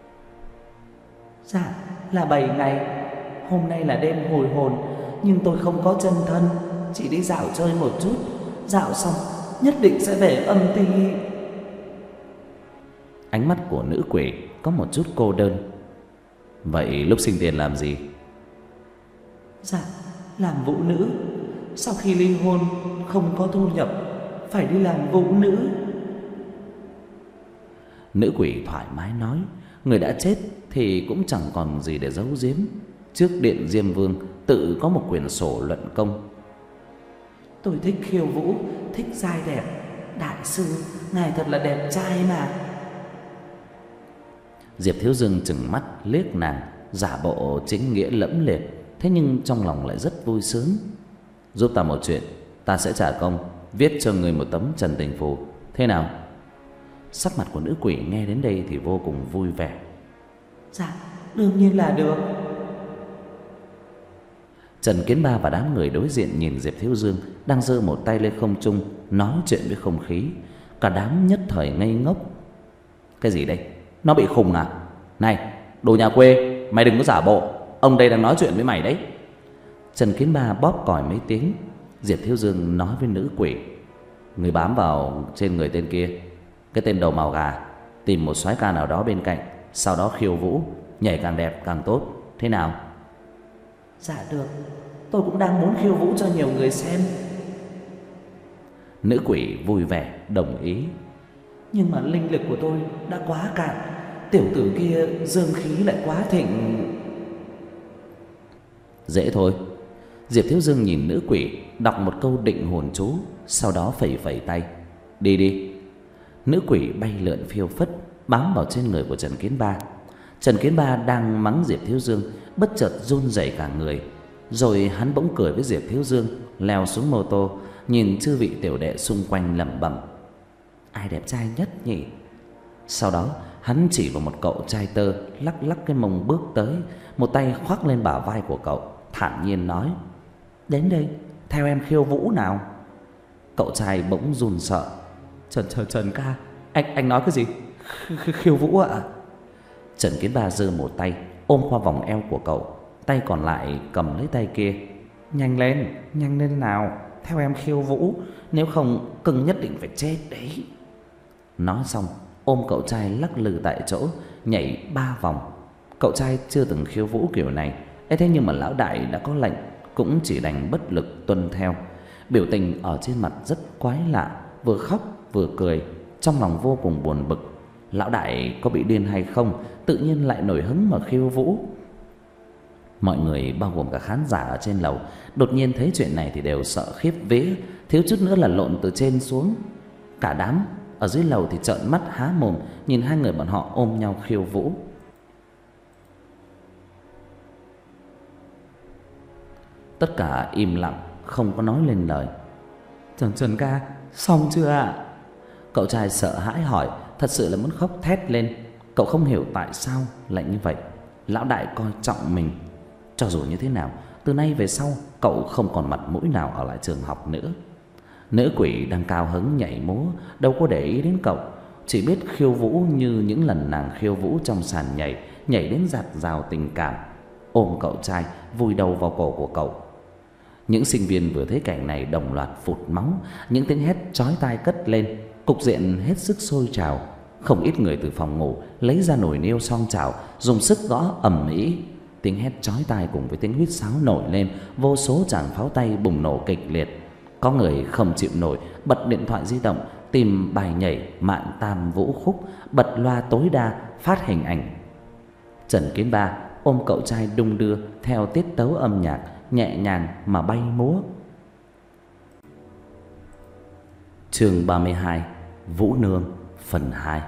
Dạ là bảy ngày. Hôm nay là đêm hồi hồn, nhưng tôi không có chân thân, chỉ đi dạo chơi một chút. Dạo xong nhất định sẽ về âm ti. Ánh mắt của nữ quỷ có một chút cô đơn. Vậy lúc sinh tiền làm gì? Dạ làm vũ nữ. Sau khi ly hôn không có thu nhập, phải đi làm vũ nữ. Nữ quỷ thoải mái nói. Người đã chết thì cũng chẳng còn gì để giấu giếm. Trước điện Diêm Vương tự có một quyển sổ luận công. Tôi thích khiêu vũ, thích trai đẹp. Đại sư, ngài thật là đẹp trai mà. Diệp Thiếu Dương trừng mắt liếc nàng, giả bộ chính nghĩa lẫm liệt, thế nhưng trong lòng lại rất vui sướng. Giúp ta một chuyện, ta sẽ trả công, viết cho người một tấm trần tình phù, thế nào? Sắc mặt của nữ quỷ nghe đến đây thì vô cùng vui vẻ. Dạ, đương nhiên là được. Trần Kiến Ba và đám người đối diện nhìn Diệp Thiếu Dương đang giơ một tay lên không trung nói chuyện với không khí, cả đám nhất thời ngây ngốc. Cái gì đây? Nó bị khùng à? Này, đồ nhà quê, mày đừng có giả bộ, ông đây đang nói chuyện với mày đấy. Trần Kiến Ba bóp còi mấy tiếng. Diệp Thiếu Dương nói với nữ quỷ: Người bám vào trên người tên kia, cái tên đầu màu gà, tìm một soái ca nào đó bên cạnh, sau đó khiêu vũ, nhảy càng đẹp càng tốt, thế nào? Dạ được, tôi cũng đang muốn khiêu vũ cho nhiều người xem. Nữ quỷ vui vẻ đồng ý. Nhưng mà linh lực của tôi đã quá cạn, tiểu tử kia dương khí lại quá thịnh. Dễ thôi. Diệp Thiếu Dương nhìn nữ quỷ, đọc một câu định hồn chú, sau đó phẩy phẩy tay: Đi đi. Nữ quỷ bay lượn phiêu phất, bám vào trên người của Trần Kiến Ba. Trần Kiến Ba đang mắng Diệp Thiếu Dương, bất chợt run rẩy cả người. Rồi hắn bỗng cười với Diệp Thiếu Dương, leo xuống mô tô, nhìn chư vị tiểu đệ xung quanh lẩm bẩm: Ai đẹp trai nhất nhỉ? Sau đó hắn chỉ vào một cậu trai tơ lắc lắc cái mông bước tới, một tay khoác lên bả vai của cậu, thản nhiên nói: Đến đây, theo em khiêu vũ nào. Cậu trai bỗng run sợ: Trần Trần Trần ca, anh anh nói cái gì? Khiêu vũ ạ? À? Trần Kiến Ba giơ một tay ôm qua vòng eo của cậu, tay còn lại cầm lấy tay kia: Nhanh lên, nhanh lên nào, theo em khiêu vũ, nếu không cưng nhất định phải chết đấy. Nói xong ôm cậu trai lắc lư tại chỗ, nhảy ba vòng. Cậu trai chưa từng khiêu vũ kiểu này, ấy thế nhưng mà lão đại đã có lệnh, cũng chỉ đành bất lực tuân theo. Biểu tình ở trên mặt rất quái lạ, vừa khóc vừa cười, trong lòng vô cùng buồn bực. Lão đại có bị điên hay không, tự nhiên lại nổi hứng mà khiêu vũ. Mọi người bao gồm cả khán giả ở trên lầu đột nhiên thấy chuyện này thì đều sợ khiếp vía, thiếu chút nữa là lộn từ trên xuống. Cả đám ở dưới lầu thì trợn mắt há mồm nhìn hai người bọn họ ôm nhau khiêu vũ. Tất cả im lặng, không có nói lên lời. Trần Trần ca, xong chưa ạ? Cậu trai sợ hãi hỏi, thật sự là muốn khóc thét lên. Cậu không hiểu tại sao lại như vậy. Lão đại coi trọng mình. Cho dù như thế nào, từ nay về sau cậu không còn mặt mũi nào ở lại trường học nữa. Nữ quỷ đang cao hứng nhảy múa, đâu có để ý đến cậu, chỉ biết khiêu vũ như những lần nàng khiêu vũ trong sàn nhảy, nhảy đến dạt dào tình cảm, ôm cậu trai vùi đầu vào cổ của cậu. Những sinh viên vừa thấy cảnh này đồng loạt phụt máu, những tiếng hét chói tai cất lên, cục diện hết sức sôi trào. Không ít người từ phòng ngủ lấy ra nồi niêu song chảo, dùng sức gõ ầm ĩ. Tiếng hét chói tai cùng với tiếng huýt sáo nổi lên, vô số tràng pháo tay bùng nổ kịch liệt. Có người không chịu nổi, bật điện thoại di động tìm bài nhảy Mạn Tam Vũ Khúc, bật loa tối đa phát hình ảnh. Trần Kiến Ba ôm cậu trai đung đưa theo tiết tấu âm nhạc nhẹ nhàng mà bay múa. Chương ba mươi hai, Vũ Nương phần hai.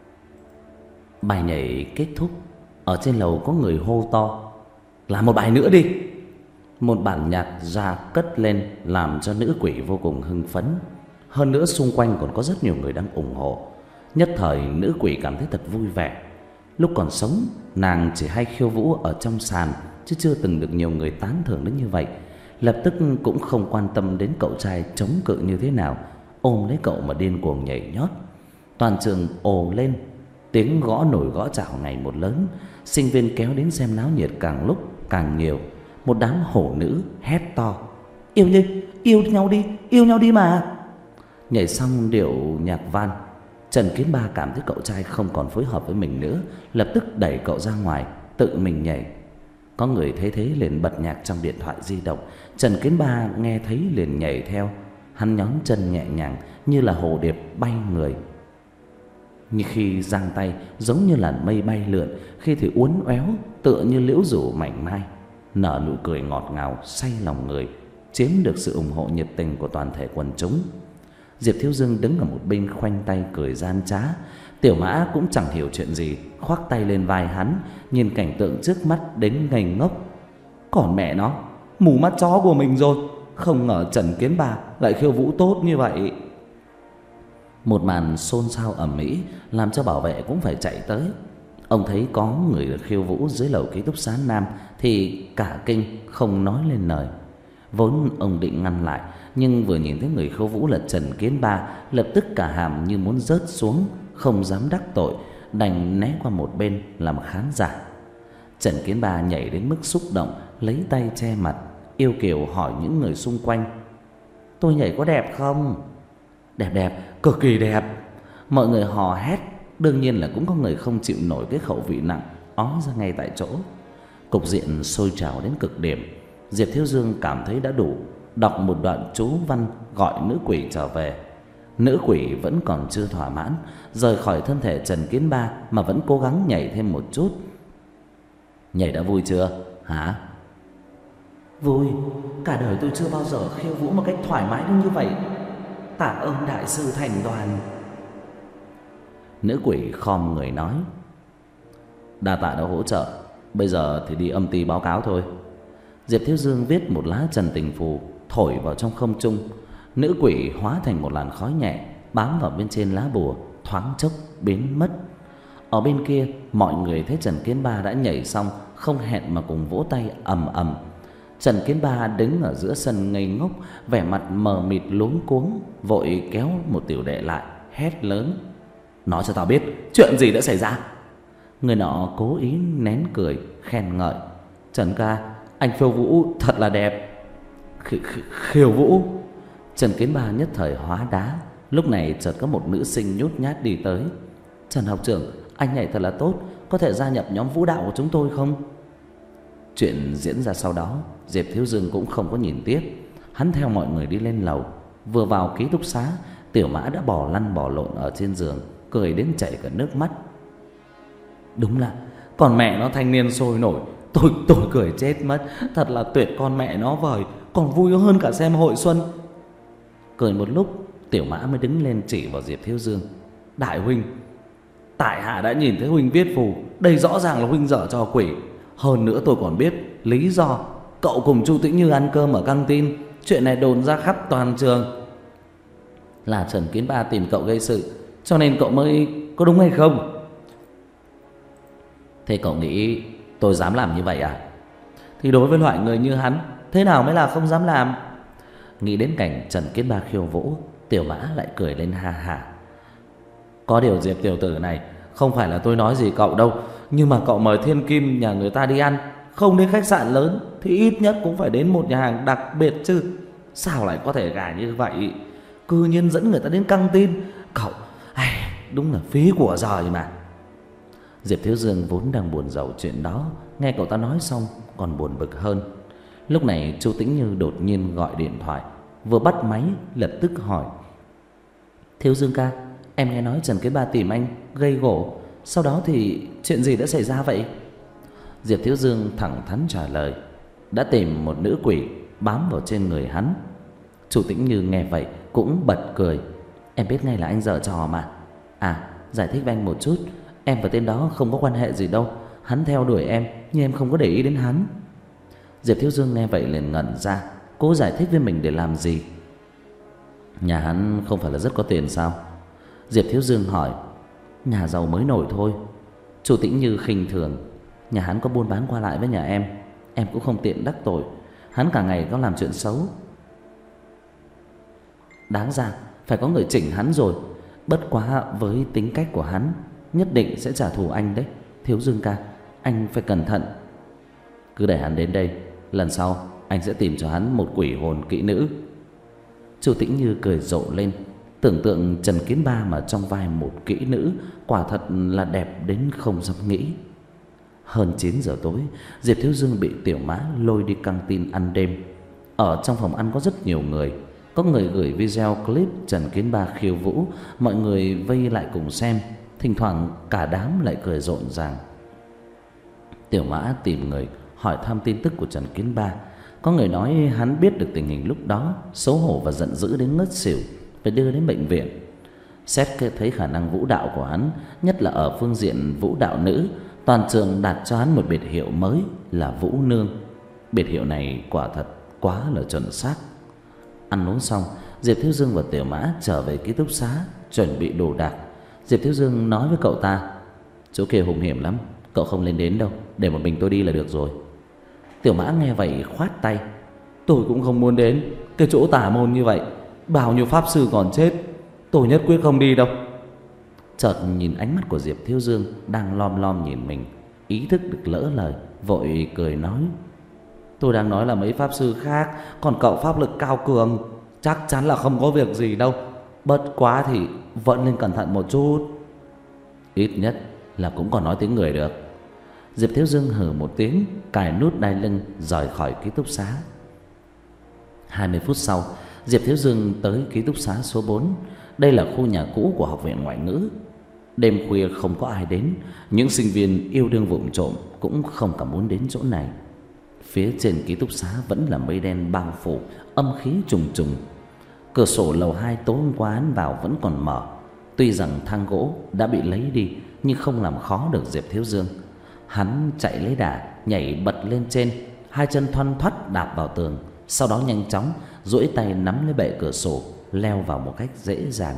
Bài nhảy kết thúc, ở trên lầu có người hô to: "Làm một bài nữa đi!" Một bản nhạc ra cất lên làm cho nữ quỷ vô cùng hưng phấn. Hơn nữa xung quanh còn có rất nhiều người đang ủng hộ. Nhất thời nữ quỷ cảm thấy thật vui vẻ. Lúc còn sống, nàng chỉ hay khiêu vũ ở trong sàn, chứ chưa từng được nhiều người tán thưởng đến như vậy. Lập tức cũng không quan tâm đến cậu trai chống cự như thế nào, ôm lấy cậu mà điên cuồng nhảy nhót. Toàn trường ồ lên, tiếng gõ nổi gõ chảo ngày một lớn. Sinh viên kéo đến xem náo nhiệt càng lúc càng nhiều. Một đám hổ nữ hét to: "Yêu đi, yêu nhau đi, yêu nhau đi mà!" Nhảy xong điệu nhạc van, Trần Kiến Ba cảm thấy cậu trai không còn phối hợp với mình nữa, lập tức đẩy cậu ra ngoài, tự mình nhảy. Có người thấy thế liền bật nhạc trong điện thoại di động. Trần Kiến Ba nghe thấy liền nhảy theo. Hắn nhón chân nhẹ nhàng như là hồ điệp bay người. Như khi giang tay giống như làn mây bay lượn, khi thì uốn éo tựa như liễu rủ mảnh mai, nở nụ cười ngọt ngào say lòng người, chiếm được sự ủng hộ nhiệt tình của toàn thể quần chúng. Diệp Thiếu Dương đứng ở một bên khoanh tay cười gian trá. Tiểu Mã cũng chẳng hiểu chuyện gì, khoác tay lên vai hắn, nhìn cảnh tượng trước mắt đến ngây ngốc. Còn mẹ nó, mù mắt chó của mình rồi, không ngờ Trần Kiến Ba lại khiêu vũ tốt như vậy. Một màn xôn xao ầm ĩ làm cho bảo vệ cũng phải chạy tới. Ông thấy có người được khiêu vũ dưới lầu ký túc xá nam thì cả kinh không nói lên lời. Vốn ông định ngăn lại, nhưng vừa nhìn thấy người khiêu vũ là Trần Kiến Ba, lập tức cả hàm như muốn rớt xuống, không dám đắc tội, đành né qua một bên làm khán giả. Trần Kiến Ba nhảy đến mức xúc động, lấy tay che mặt, yêu kiều hỏi những người xung quanh: "Tôi nhảy có đẹp không?" "Đẹp đẹp, cực kỳ đẹp." Mọi người hò hét. Đương nhiên là cũng có người không chịu nổi cái khẩu vị nặng, ói ra ngay tại chỗ. Cục diện sôi trào đến cực điểm. Diệp Thiếu Dương cảm thấy đã đủ, đọc một đoạn chú văn gọi nữ quỷ trở về. Nữ quỷ vẫn còn chưa thỏa mãn, rời khỏi thân thể Trần Kiến Ba mà vẫn cố gắng nhảy thêm một chút. "Nhảy đã vui chưa hả?" "Vui, cả đời tôi chưa bao giờ khiêu vũ một cách thoải mái đến như vậy. Tạ ơn đại sư thành đoàn." Nữ quỷ khom người nói: "Đa tạ đã hỗ trợ, bây giờ thì đi âm ty báo cáo thôi." Diệp Thiếu Dương viết một lá trần tình phù, thổi vào trong không trung. Nữ quỷ hóa thành một làn khói nhẹ, bám vào bên trên lá bùa, thoáng chốc biến mất. Ở bên kia, mọi người thấy Trần Kiến Ba đã nhảy xong, không hẹn mà cùng vỗ tay ầm ầm. Trần Kiến Ba đứng ở giữa sân ngây ngốc, vẻ mặt mờ mịt luống cuống, vội kéo một tiểu đệ lại, hét lớn: "Nói cho tao biết chuyện gì đã xảy ra." Người nọ cố ý nén cười, khen ngợi: "Trần ca, anh khiêu vũ thật là đẹp." Khiêu vũ? Trần Kiến Ba nhất thời hóa đá. Lúc này chợt có một nữ sinh nhút nhát đi tới: "Trần học trưởng, anh nhảy thật là tốt, có thể gia nhập nhóm vũ đạo của chúng tôi không?" Chuyện diễn ra sau đó, Diệp Thiếu Dương cũng không có nhìn tiếp. Hắn theo mọi người đi lên lầu. Vừa vào ký túc xá, Tiểu Mã đã bò lăn bò lộn ở trên giường, cười đến chảy cả nước mắt. "Đúng là còn mẹ nó thanh niên sôi nổi, tôi tôi cười chết mất, thật là tuyệt con mẹ nó vời, còn vui hơn cả xem hội xuân." Cười một lúc, Tiểu Mã mới đứng lên chỉ vào Diệp Thiếu Dương: "Đại huynh, tại hạ đã nhìn thấy huynh viết phù, đây rõ ràng là huynh dở trò quỷ. Hơn nữa tôi còn biết lý do cậu cùng Chu Tĩnh Như ăn cơm ở căng tin, chuyện này đồn ra khắp toàn trường là Trần Kiến Ba tìm cậu gây sự, cho nên cậu mới, có đúng hay không?" "Thế cậu nghĩ tôi dám làm như vậy à?" "Thì đối với loại người như hắn, thế nào mới là không dám làm?" Nghĩ đến cảnh Trần Kiến Ba khiêu vũ, Tiểu Mã lại cười lên ha hả: "Có điều Diệp tiểu tử này, không phải là tôi nói gì cậu đâu, nhưng mà cậu mời thiên kim nhà người ta đi ăn, không đến khách sạn lớn thì ít nhất cũng phải đến một nhà hàng đặc biệt chứ. Sao lại có thể gả như vậy? Cư nhiên dẫn người ta đến căng tin. Cậu, ai, đúng là phí của giời mà." Diệp Thiếu Dương vốn đang buồn rầu chuyện đó, nghe cậu ta nói xong còn buồn bực hơn. Lúc này Chu Tĩnh Như đột nhiên gọi điện thoại, vừa bắt máy lập tức hỏi: Thiếu Dương ca, em nghe nói Trần Kiến Ba tìm anh gây gổ, sau đó thì chuyện gì đã xảy ra vậy? Diệp Thiếu Dương thẳng thắn trả lời: đã tìm một nữ quỷ bám vào trên người hắn. Chủ Tĩnh Như nghe vậy cũng bật cười: em biết ngay là anh giở trò mà. À, giải thích với anh một chút, em và tên đó không có quan hệ gì đâu. Hắn theo đuổi em nhưng em không có để ý đến hắn. Diệp Thiếu Dương nghe vậy liền ngẩn ra, cố giải thích với mình để làm gì. Nhà hắn không phải là rất có tiền sao? Diệp Thiếu Dương hỏi. Nhà giàu mới nổi thôi. Chủ Tĩnh Như khinh thường: nhà hắn có buôn bán qua lại với nhà em, em cũng không tiện đắc tội. Hắn cả ngày có làm chuyện xấu. Đáng ra phải có người chỉnh hắn rồi. Bất quá với tính cách của hắn, nhất định sẽ trả thù anh đấy. Thiếu Dương ca, anh phải cẩn thận. Cứ để hắn đến đây, lần sau anh sẽ tìm cho hắn một quỷ hồn kỹ nữ. Chu Tĩnh Như cười rộ lên. Tưởng tượng Trần Kiến Ba mà trong vai một kỹ nữ, quả thật là đẹp đến không dám nghĩ. Hơn chín giờ tối, Diệp Thiếu Dương bị Tiểu Mã lôi đi căng tin ăn đêm. Ở trong phòng ăn có rất nhiều người. Có người gửi video clip Trần Kiến Ba khiêu vũ, mọi người vây lại cùng xem. Thỉnh thoảng cả đám lại cười rộn ràng. Tiểu Mã tìm người hỏi thăm tin tức của Trần Kiến Ba. Có người nói hắn biết được tình hình lúc đó, xấu hổ và giận dữ đến ngất xỉu, phải đưa đến bệnh viện. Xét thấy khả năng vũ đạo của hắn, nhất là ở phương diện vũ đạo nữ, toàn trường đặt cho hắn một biệt hiệu mới là Vũ Nương. Biệt hiệu này quả thật quá là chuẩn xác. Ăn uống xong, Diệp Thiếu Dương và Tiểu Mã trở về ký túc xá, chuẩn bị đồ đạc. Diệp Thiếu Dương nói với cậu ta: chỗ kia hung hiểm lắm, cậu không lên đến đâu, để một mình tôi đi là được rồi. Tiểu Mã nghe vậy khoát tay: tôi cũng không muốn đến cái chỗ tà môn như vậy, bao nhiêu pháp sư còn chết, tôi nhất quyết không đi đâu. Chợt nhìn ánh mắt của Diệp Thiếu Dương đang lom lom nhìn mình, ý thức được lỡ lời, vội cười nói: tôi đang nói là mấy pháp sư khác, còn cậu pháp lực cao cường, chắc chắn là không có việc gì đâu. Bất quá thì vẫn nên cẩn thận một chút. Ít nhất là cũng còn nói tiếng người được. Diệp Thiếu Dương hừ một tiếng, cài nút đai lưng rời khỏi ký túc xá. Hai mươi phút sau, Diệp Thiếu Dương tới ký túc xá số bốn. Đây là khu nhà cũ của Học viện Ngoại ngữ. Đêm khuya không có ai đến, những sinh viên yêu đương vụng trộm cũng không cả muốn đến chỗ này. Phía trên ký túc xá vẫn là mây đen bao phủ, âm khí trùng trùng. Cửa sổ lầu hai tối hôm qua hắn vào vẫn còn mở. Tuy rằng thang gỗ đã bị lấy đi, nhưng không làm khó được Diệp Thiếu Dương. Hắn chạy lấy đà, nhảy bật lên trên, hai chân thoăn thoắt đạp vào tường, sau đó nhanh chóng duỗi tay nắm lấy bệ cửa sổ, leo vào một cách dễ dàng.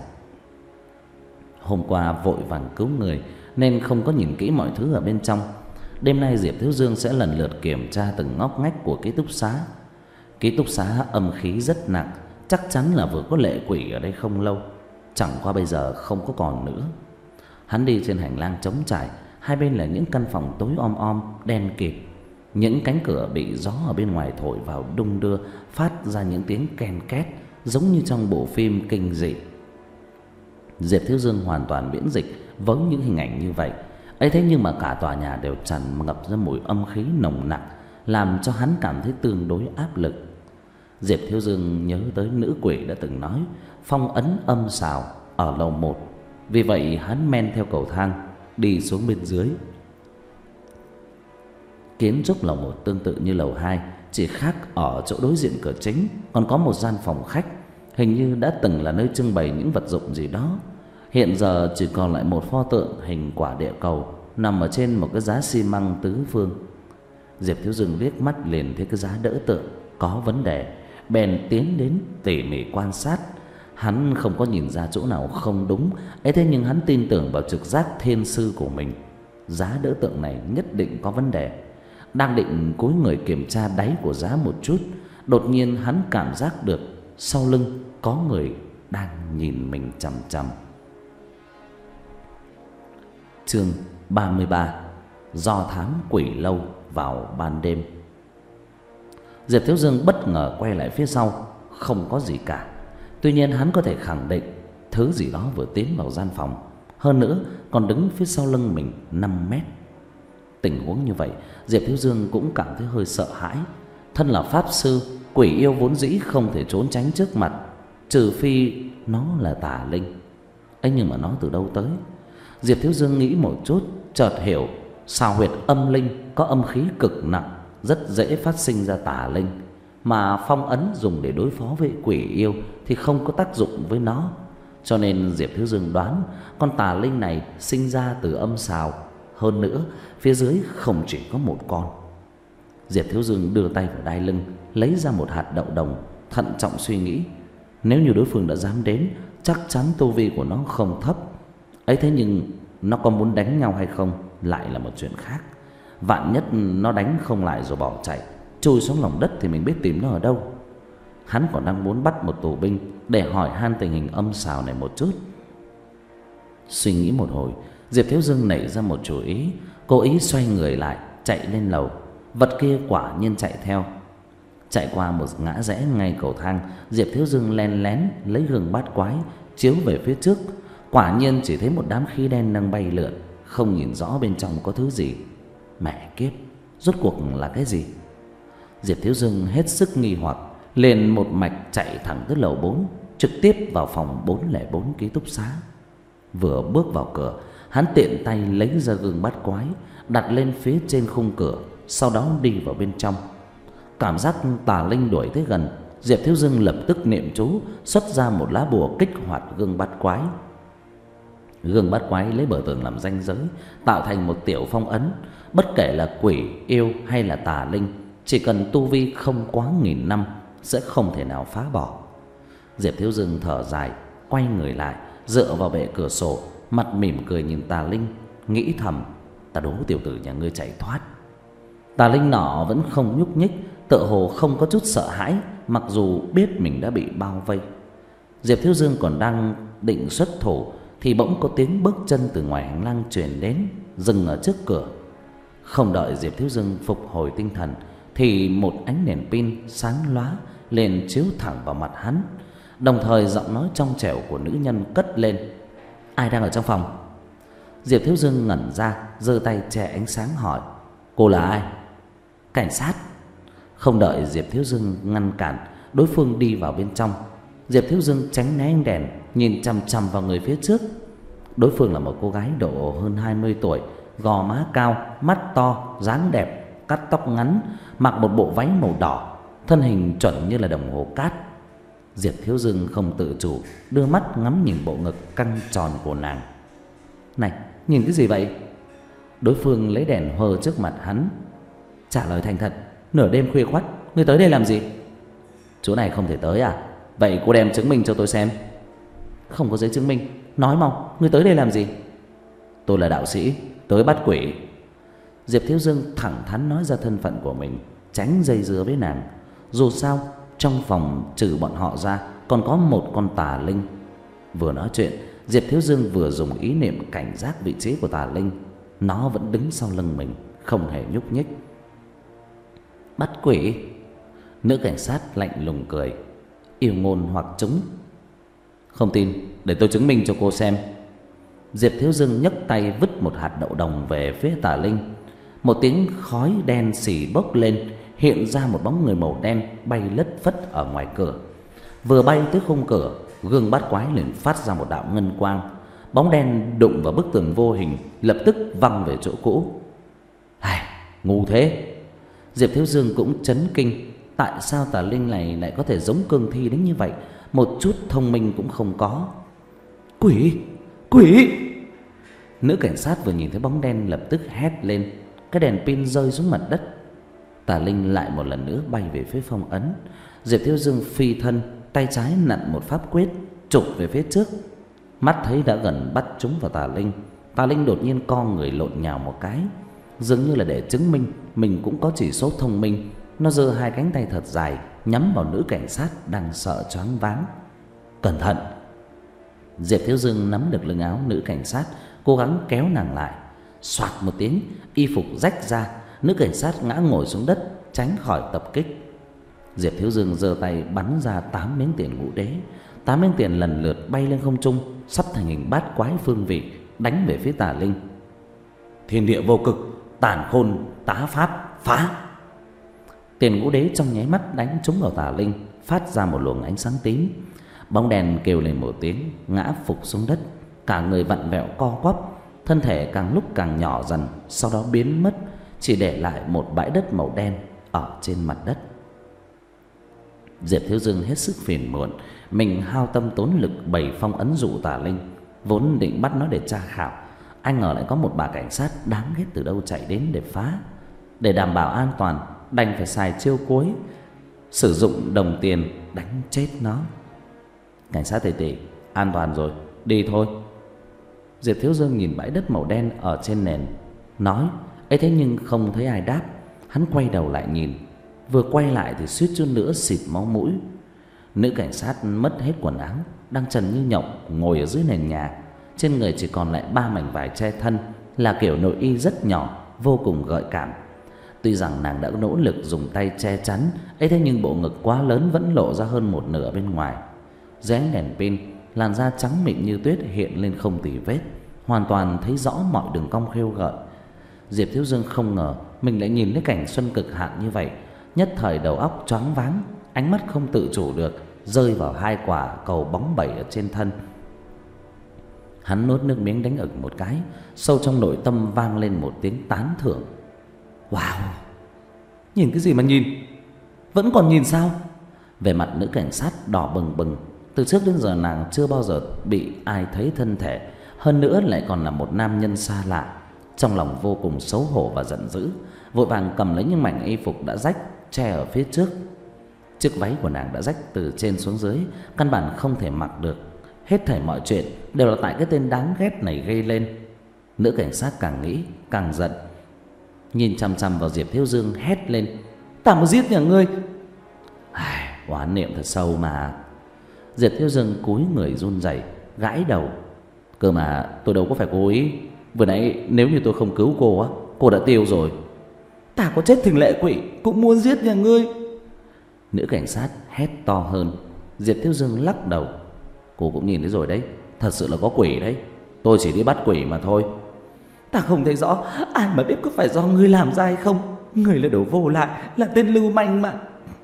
Hôm qua vội vàng cứu người nên không có nhìn kỹ mọi thứ ở bên trong. Đêm nay Diệp Thiếu Dương sẽ lần lượt kiểm tra từng ngóc ngách của ký túc xá. Ký túc xá âm khí rất nặng, chắc chắn là vừa có lệ quỷ ở đây không lâu, chẳng qua bây giờ không có còn nữa. Hắn đi trên hành lang trống trải, hai bên là những căn phòng tối om om đen kịt. Những cánh cửa bị gió ở bên ngoài thổi vào đung đưa, phát ra những tiếng ken két giống như trong bộ phim kinh dị. Diệp Thiếu Dương hoàn toàn miễn dịch với những hình ảnh như vậy. ấy thế nhưng mà cả tòa nhà đều tràn ngập ra mùi âm khí nồng nặc, làm cho hắn cảm thấy tương đối áp lực. Diệp Thiếu Dương nhớ tới nữ quỷ đã từng nói phong ấn âm xào ở lầu một, vì vậy hắn men theo cầu thang đi xuống bên dưới. Kiến trúc lầu một tương tự như lầu hai, chỉ khác ở chỗ đối diện cửa chính còn có một gian phòng khách, hình như đã từng là nơi trưng bày những vật dụng gì đó. Hiện giờ chỉ còn lại một pho tượng hình quả địa cầu nằm ở trên một cái giá xi măng tứ phương. Diệp Thiếu Dương liếc mắt liền thấy cái giá đỡ tượng có vấn đề, bèn tiến đến tỉ mỉ quan sát. Hắn không có nhìn ra chỗ nào không đúng, ấy thế nhưng hắn tin tưởng vào trực giác thiên sư của mình. Giá đỡ tượng này nhất định có vấn đề. Đang định cúi người kiểm tra đáy của giá một chút, đột nhiên hắn cảm giác được sau lưng có người đang nhìn mình chằm chằm. Chương ba mươi ba: Do thám quỷ lâu vào ban đêm. Diệp Thiếu Dương bất ngờ quay lại phía sau, không có gì cả. Tuy nhiên hắn có thể khẳng định thứ gì đó vừa tiến vào gian phòng, hơn nữa còn đứng phía sau lưng mình năm mét. Tình huống như vậy, Diệp Thiếu Dương cũng cảm thấy hơi sợ hãi. Thân là pháp sư, quỷ yêu vốn dĩ không thể trốn tránh trước mặt, trừ phi nó là tà linh. ấy nhưng mà nó từ đâu tới? Diệp Thiếu Dương nghĩ một chút, chợt hiểu sao huyệt âm linh có âm khí cực nặng, rất dễ phát sinh ra tà linh, mà phong ấn dùng để đối phó với quỷ yêu thì không có tác dụng với nó. Cho nên Diệp Thiếu Dương đoán con tà linh này sinh ra từ âm sào. Hơn nữa phía dưới không chỉ có một con. Diệp Thiếu Dương đưa tay vào đai lưng, lấy ra một hạt đậu đồng, thận trọng suy nghĩ. Nếu như đối phương đã dám đến, chắc chắn tu vi của nó không thấp. Ấy thế nhưng nó có muốn đánh nhau hay không lại là một chuyện khác. Vạn nhất nó đánh không lại rồi bỏ chạy, chui xuống lòng đất thì mình biết tìm nó ở đâu. Hắn còn đang muốn bắt một tù binh để hỏi han tình hình âm sào này một chút. Suy nghĩ một hồi, Diệp Thiếu Dương nảy ra một chủ ý. Cố ý xoay người lại, chạy lên lầu. Vật kia quả nhiên chạy theo. Chạy qua một ngã rẽ ngay cầu thang, Diệp Thiếu Dương len lén lấy gương bát quái chiếu về phía trước. Quả nhiên chỉ thấy một đám khí đen đang bay lượn, không nhìn rõ bên trong có thứ gì. Mẹ kiếp, rốt cuộc là cái gì? Diệp Thiếu Dương hết sức nghi hoặc, liền một mạch chạy thẳng tới lầu bốn, trực tiếp vào phòng bốn không bốn ký túc xá. Vừa bước vào cửa, hắn tiện tay lấy ra gương bát quái, đặt lên phía trên khung cửa, sau đó đi vào bên trong. Cảm giác tà linh đuổi tới gần, Diệp Thiếu Dương lập tức niệm chú, xuất ra một lá bùa kích hoạt gương bát quái. Gương bát quái lấy bờ tường làm ranh giới, tạo thành một tiểu phong ấn. Bất kể là quỷ, yêu hay là tà linh, chỉ cần tu vi không quá nghìn năm sẽ không thể nào phá bỏ. Diệp Thiếu Dương thở dài, quay người lại, dựa vào bệ cửa sổ, mặt mỉm cười nhìn tà linh, nghĩ thầm: ta đố tiểu tử nhà ngươi chạy thoát. Tà linh nọ vẫn không nhúc nhích, tựa hồ không có chút sợ hãi, mặc dù biết mình đã bị bao vây. Diệp Thiếu Dương còn đang định xuất thủ thì bỗng có tiếng bước chân từ ngoài hành lang truyền đến, dừng ở trước cửa. Không đợi Diệp Thiếu Dương phục hồi tinh thần thì một ánh đèn pin sáng lóa liền chiếu thẳng vào mặt hắn. Đồng thời giọng nói trong trẻo của nữ nhân cất lên: ai đang ở trong phòng? Diệp Thiếu Dương ngẩn ra, giơ tay che ánh sáng hỏi: cô là ai? Cảnh sát. Không đợi Diệp Thiếu Dương ngăn cản, đối phương đi vào bên trong. Diệp Thiếu Dương tránh né ánh đèn, nhìn chằm chằm vào người phía trước. Đối phương là một cô gái độ hơn hai mươi tuổi, gò má cao, mắt to, dáng đẹp, cắt tóc ngắn, mặc một bộ váy màu đỏ, thân hình chuẩn như là đồng hồ cát. Diệp Thiếu Dương không tự chủ đưa mắt ngắm nhìn bộ ngực căng tròn của nàng. Này, nhìn cái gì vậy? Đối phương lấy đèn hơ trước mặt hắn. Trả lời thành thật, nửa đêm khuya khoắt, ngươi tới đây làm gì? Chỗ này không thể tới à? Vậy cô đem chứng minh cho tôi xem. Không có giấy chứng minh. Nói mau, ngươi tới đây làm gì? Tôi là đạo sĩ, tới bắt quỷ. Diệp Thiếu Dương thẳng thắn nói ra thân phận của mình, tránh dây dưa với nàng. Dù sao trong phòng trừ bọn họ ra còn có một con tà linh. Vừa nói chuyện, Diệp Thiếu Dương vừa dùng ý niệm cảnh giác vị trí của tà linh. Nó vẫn đứng sau lưng mình, không hề nhúc nhích. Bắt quỷ? Nữ cảnh sát lạnh lùng cười: yêu ngôn hoặc chúng. Không tin, để tôi chứng minh cho cô xem. Diệp Thiếu Dương nhấc tay vứt một hạt đậu đồng về phía tà linh. Một tiếng khói đen xì bốc lên, hiện ra một bóng người màu đen bay lất phất ở ngoài cửa. Vừa bay tới khung cửa, gương bát quái liền phát ra một đạo ngân quang. Bóng đen đụng vào bức tường vô hình, lập tức văng về chỗ cũ. Ai, ngu thế! Diệp Thiếu Dương cũng chấn kinh. Tại sao tà linh này lại có thể giống cương thi đến như vậy, một chút thông minh cũng không có? Quỷ! Quỷ! Nữ cảnh sát vừa nhìn thấy bóng đen lập tức hét lên. Cái đèn pin rơi xuống mặt đất. Tà linh lại một lần nữa bay về phía phong ấn. Diệp Thiếu Dương phi thân, tay trái nặn một pháp quyết, chụp về phía trước. Mắt thấy đã gần bắt trúng vào tà linh, tà linh đột nhiên co người lộn nhào một cái, dường như là để chứng minh mình cũng có chỉ số thông minh. Nó giơ hai cánh tay thật dài nhắm vào nữ cảnh sát đang sợ choáng váng. Cẩn thận! Diệp Thiếu Dương nắm được lưng áo nữ cảnh sát, cố gắng kéo nàng lại. Soạt một tiếng, y phục rách ra, nữ cảnh sát ngã ngồi xuống đất, tránh khỏi tập kích. Diệp Thiếu Dương giơ tay bắn ra tám miếng tiền ngũ đế. Tám miếng tiền lần lượt bay lên không trung, sắp thành hình bát quái phương vị, đánh về phía tà linh. Thiên địa vô cực, tàn khôn, tá pháp, phá! Tiền ngũ đế trong nháy mắt đánh trúng vào tà linh, phát ra một luồng ánh sáng tím. Bóng đèn kêu lên một tiếng, ngã phục xuống đất. cả người vặn vẹo co quắp, thân thể càng lúc càng nhỏ dần, sau đó biến mất, chỉ để lại một bãi đất màu đen ở trên mặt đất. Diệp Thiếu Dương hết sức phiền muộn, mình hao tâm tốn lực bày phong ấn dụ tà linh, vốn định bắt nó để tra khảo, anh ngờ lại có một bà cảnh sát đáng ghét từ đâu chạy đến để phá. Để đảm bảo an toàn, đành phải xài chiêu cuối, sử dụng đồng tiền đánh chết nó. Cảnh sát tỷ tỷ, an toàn rồi, đi thôi. Diệp Thiếu Dương nhìn bãi đất màu đen ở trên nền, nói ấy thế nhưng không thấy ai đáp. Hắn quay đầu lại nhìn, vừa quay lại thì suýt chút nữa xịt máu mũi. Nữ cảnh sát mất hết quần áo, đang trần như nhộng ngồi ở dưới nền nhà. Trên người chỉ còn lại ba mảnh vải che thân, là kiểu nội y rất nhỏ, vô cùng gợi cảm. Tuy rằng nàng đã nỗ lực dùng tay che chắn, ấy thế nhưng bộ ngực quá lớn vẫn lộ ra hơn một nửa bên ngoài. Dưới ánh đèn pin, làn da trắng mịn như tuyết hiện lên không tì vết, hoàn toàn thấy rõ mọi đường cong khêu gợi. Diệp Thiếu Dương không ngờ mình lại nhìn thấy cảnh xuân cực hạn như vậy, nhất thời đầu óc choáng váng, ánh mắt không tự chủ được rơi vào hai quả cầu bóng bẩy ở trên thân. Hắn nuốt nước miếng đánh ực một cái, sâu trong nội tâm vang lên một tiếng tán thưởng. Wow, nhìn cái gì mà nhìn, vẫn còn nhìn sao? Về mặt nữ cảnh sát đỏ bừng bừng, từ trước đến giờ nàng chưa bao giờ bị ai thấy thân thể, hơn nữa lại còn là một nam nhân xa lạ. Trong lòng vô cùng xấu hổ và giận dữ, vội vàng cầm lấy những mảnh y phục đã rách che ở phía trước. Chiếc váy của nàng đã rách từ trên xuống dưới, căn bản không thể mặc được. Hết thảy mọi chuyện đều là tại cái tên đáng ghét này gây lên. Nữ cảnh sát càng nghĩ càng giận, nhìn chằm chằm vào Diệp Thiếu Dương hét lên: "Ta muốn giết nhà ngươi!" Ai, oán niệm thật sâu mà. Diệp Thiếu Dương cúi người run rẩy, gãi đầu. Cơ mà tôi đâu có phải cố ý. Vừa nãy nếu như tôi không cứu cô á, cô đã tiêu rồi. Ta có chết thình lệ quỷ cũng muốn giết nhà ngươi. Nữ cảnh sát hét to hơn. Diệp Thiếu Dương lắc đầu. Cô cũng nhìn thấy rồi đấy, thật sự là có quỷ đấy. Tôi chỉ đi bắt quỷ mà thôi. Ta không thấy rõ, ai mà biết có phải do ngươi làm ra hay không. Ngươi là đồ vô lại, là tên lưu manh mà.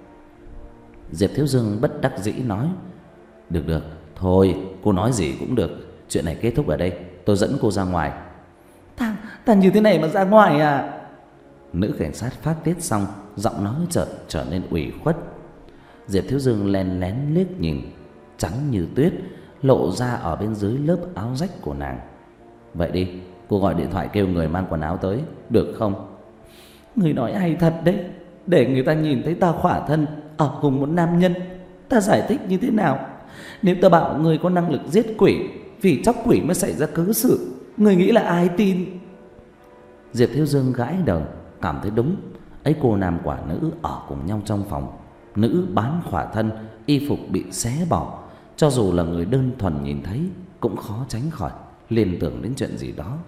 Diệp Thiếu Dương bất đắc dĩ nói: Được được, thôi cô nói gì cũng được. Chuyện này kết thúc ở đây, tôi dẫn cô ra ngoài. Ta, ta như thế này mà ra ngoài à? Nữ cảnh sát phát tiết xong, giọng nói chợt trở nên ủy khuất. Diệp Thiếu Dương lén lén liếc nhìn, trắng như tuyết lộ ra ở bên dưới lớp áo rách của nàng. Vậy đi, cô gọi điện thoại kêu người mang quần áo tới, được không? Người nói hay thật đấy. Để người ta nhìn thấy ta khỏa thân ở cùng một nam nhân, ta giải thích như thế nào? Nếu ta bảo người có năng lực giết quỷ, vì chóc quỷ mới xảy ra cớ sự, người nghĩ là ai tin? Diệp Thiếu Dương gãi đầu, cảm thấy đúng. Ấy cô nam quả nữ ở cùng nhau trong phòng, nữ bán khỏa thân, y phục bị xé bỏ, cho dù là người đơn thuần nhìn thấy cũng khó tránh khỏi liên tưởng đến chuyện gì đó.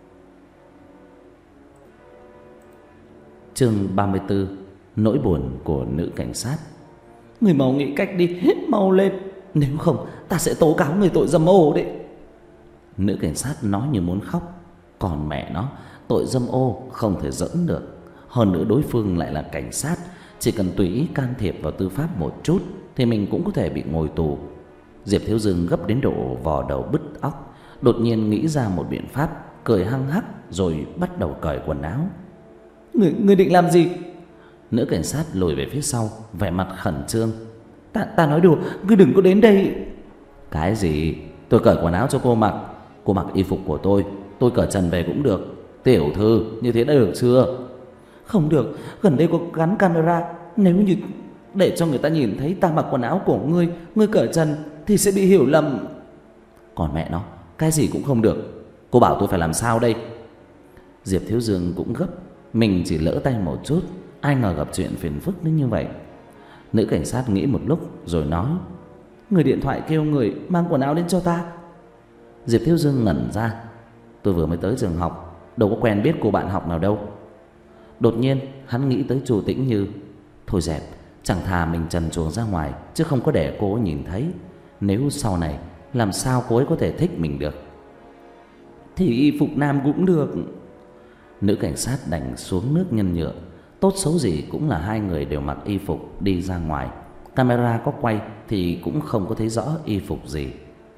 Chương ba mươi tư. Nỗi buồn của nữ cảnh sát. Người mau nghĩ cách đi, mau lên, nếu không ta sẽ tố cáo người tội dâm ô đấy. Nữ cảnh sát nói như muốn khóc. Còn mẹ nó, tội dâm ô không thể giỡn được. Hơn nữa đối phương lại là cảnh sát, chỉ cần tùy ý can thiệp vào tư pháp một chút thì mình cũng có thể bị ngồi tù. Diệp Thiếu Dương gấp đến độ vò đầu bứt óc, đột nhiên nghĩ ra một biện pháp, cười hăng hắc rồi bắt đầu cởi quần áo. Người, người định làm gì? Nữ cảnh sát lùi về phía sau, vẻ mặt khẩn trương. Ta, ta nói đùa, ngươi đừng có đến đây. Cái gì? Tôi cởi quần áo cho cô mặc. Cô mặc y phục của tôi, tôi cởi trần về cũng được. Tiểu thư, như thế đã được chưa? Không được, gần đây có gắn camera. Nếu như để cho người ta nhìn thấy ta mặc quần áo của ngươi, ngươi cởi trần thì sẽ bị hiểu lầm. Còn mẹ nó, cái gì cũng không được. Cô bảo tôi phải làm sao đây? Diệp Thiếu Dương cũng gấp. Mình chỉ lỡ tay một chút, ai ngờ gặp chuyện phiền phức đến như vậy. Nữ cảnh sát nghĩ một lúc rồi nói: Người điện thoại kêu người mang quần áo đến cho ta. Diệp Thiếu Dương ngẩn ra. Tôi vừa mới tới trường học, đâu có quen biết cô bạn học nào đâu. Đột nhiên hắn nghĩ tới Chu Tĩnh Như. Thôi dẹp, chẳng thà mình trần truồng ra ngoài, chứ không có để cô ấy nhìn thấy. Nếu sau này làm sao cô ấy có thể thích mình được? Thì y phục nam cũng được. Nữ cảnh sát đành xuống nước nhân nhượng. Tốt xấu gì cũng là hai người đều mặc y phục đi ra ngoài. Camera có quay thì cũng không có thấy rõ y phục gì.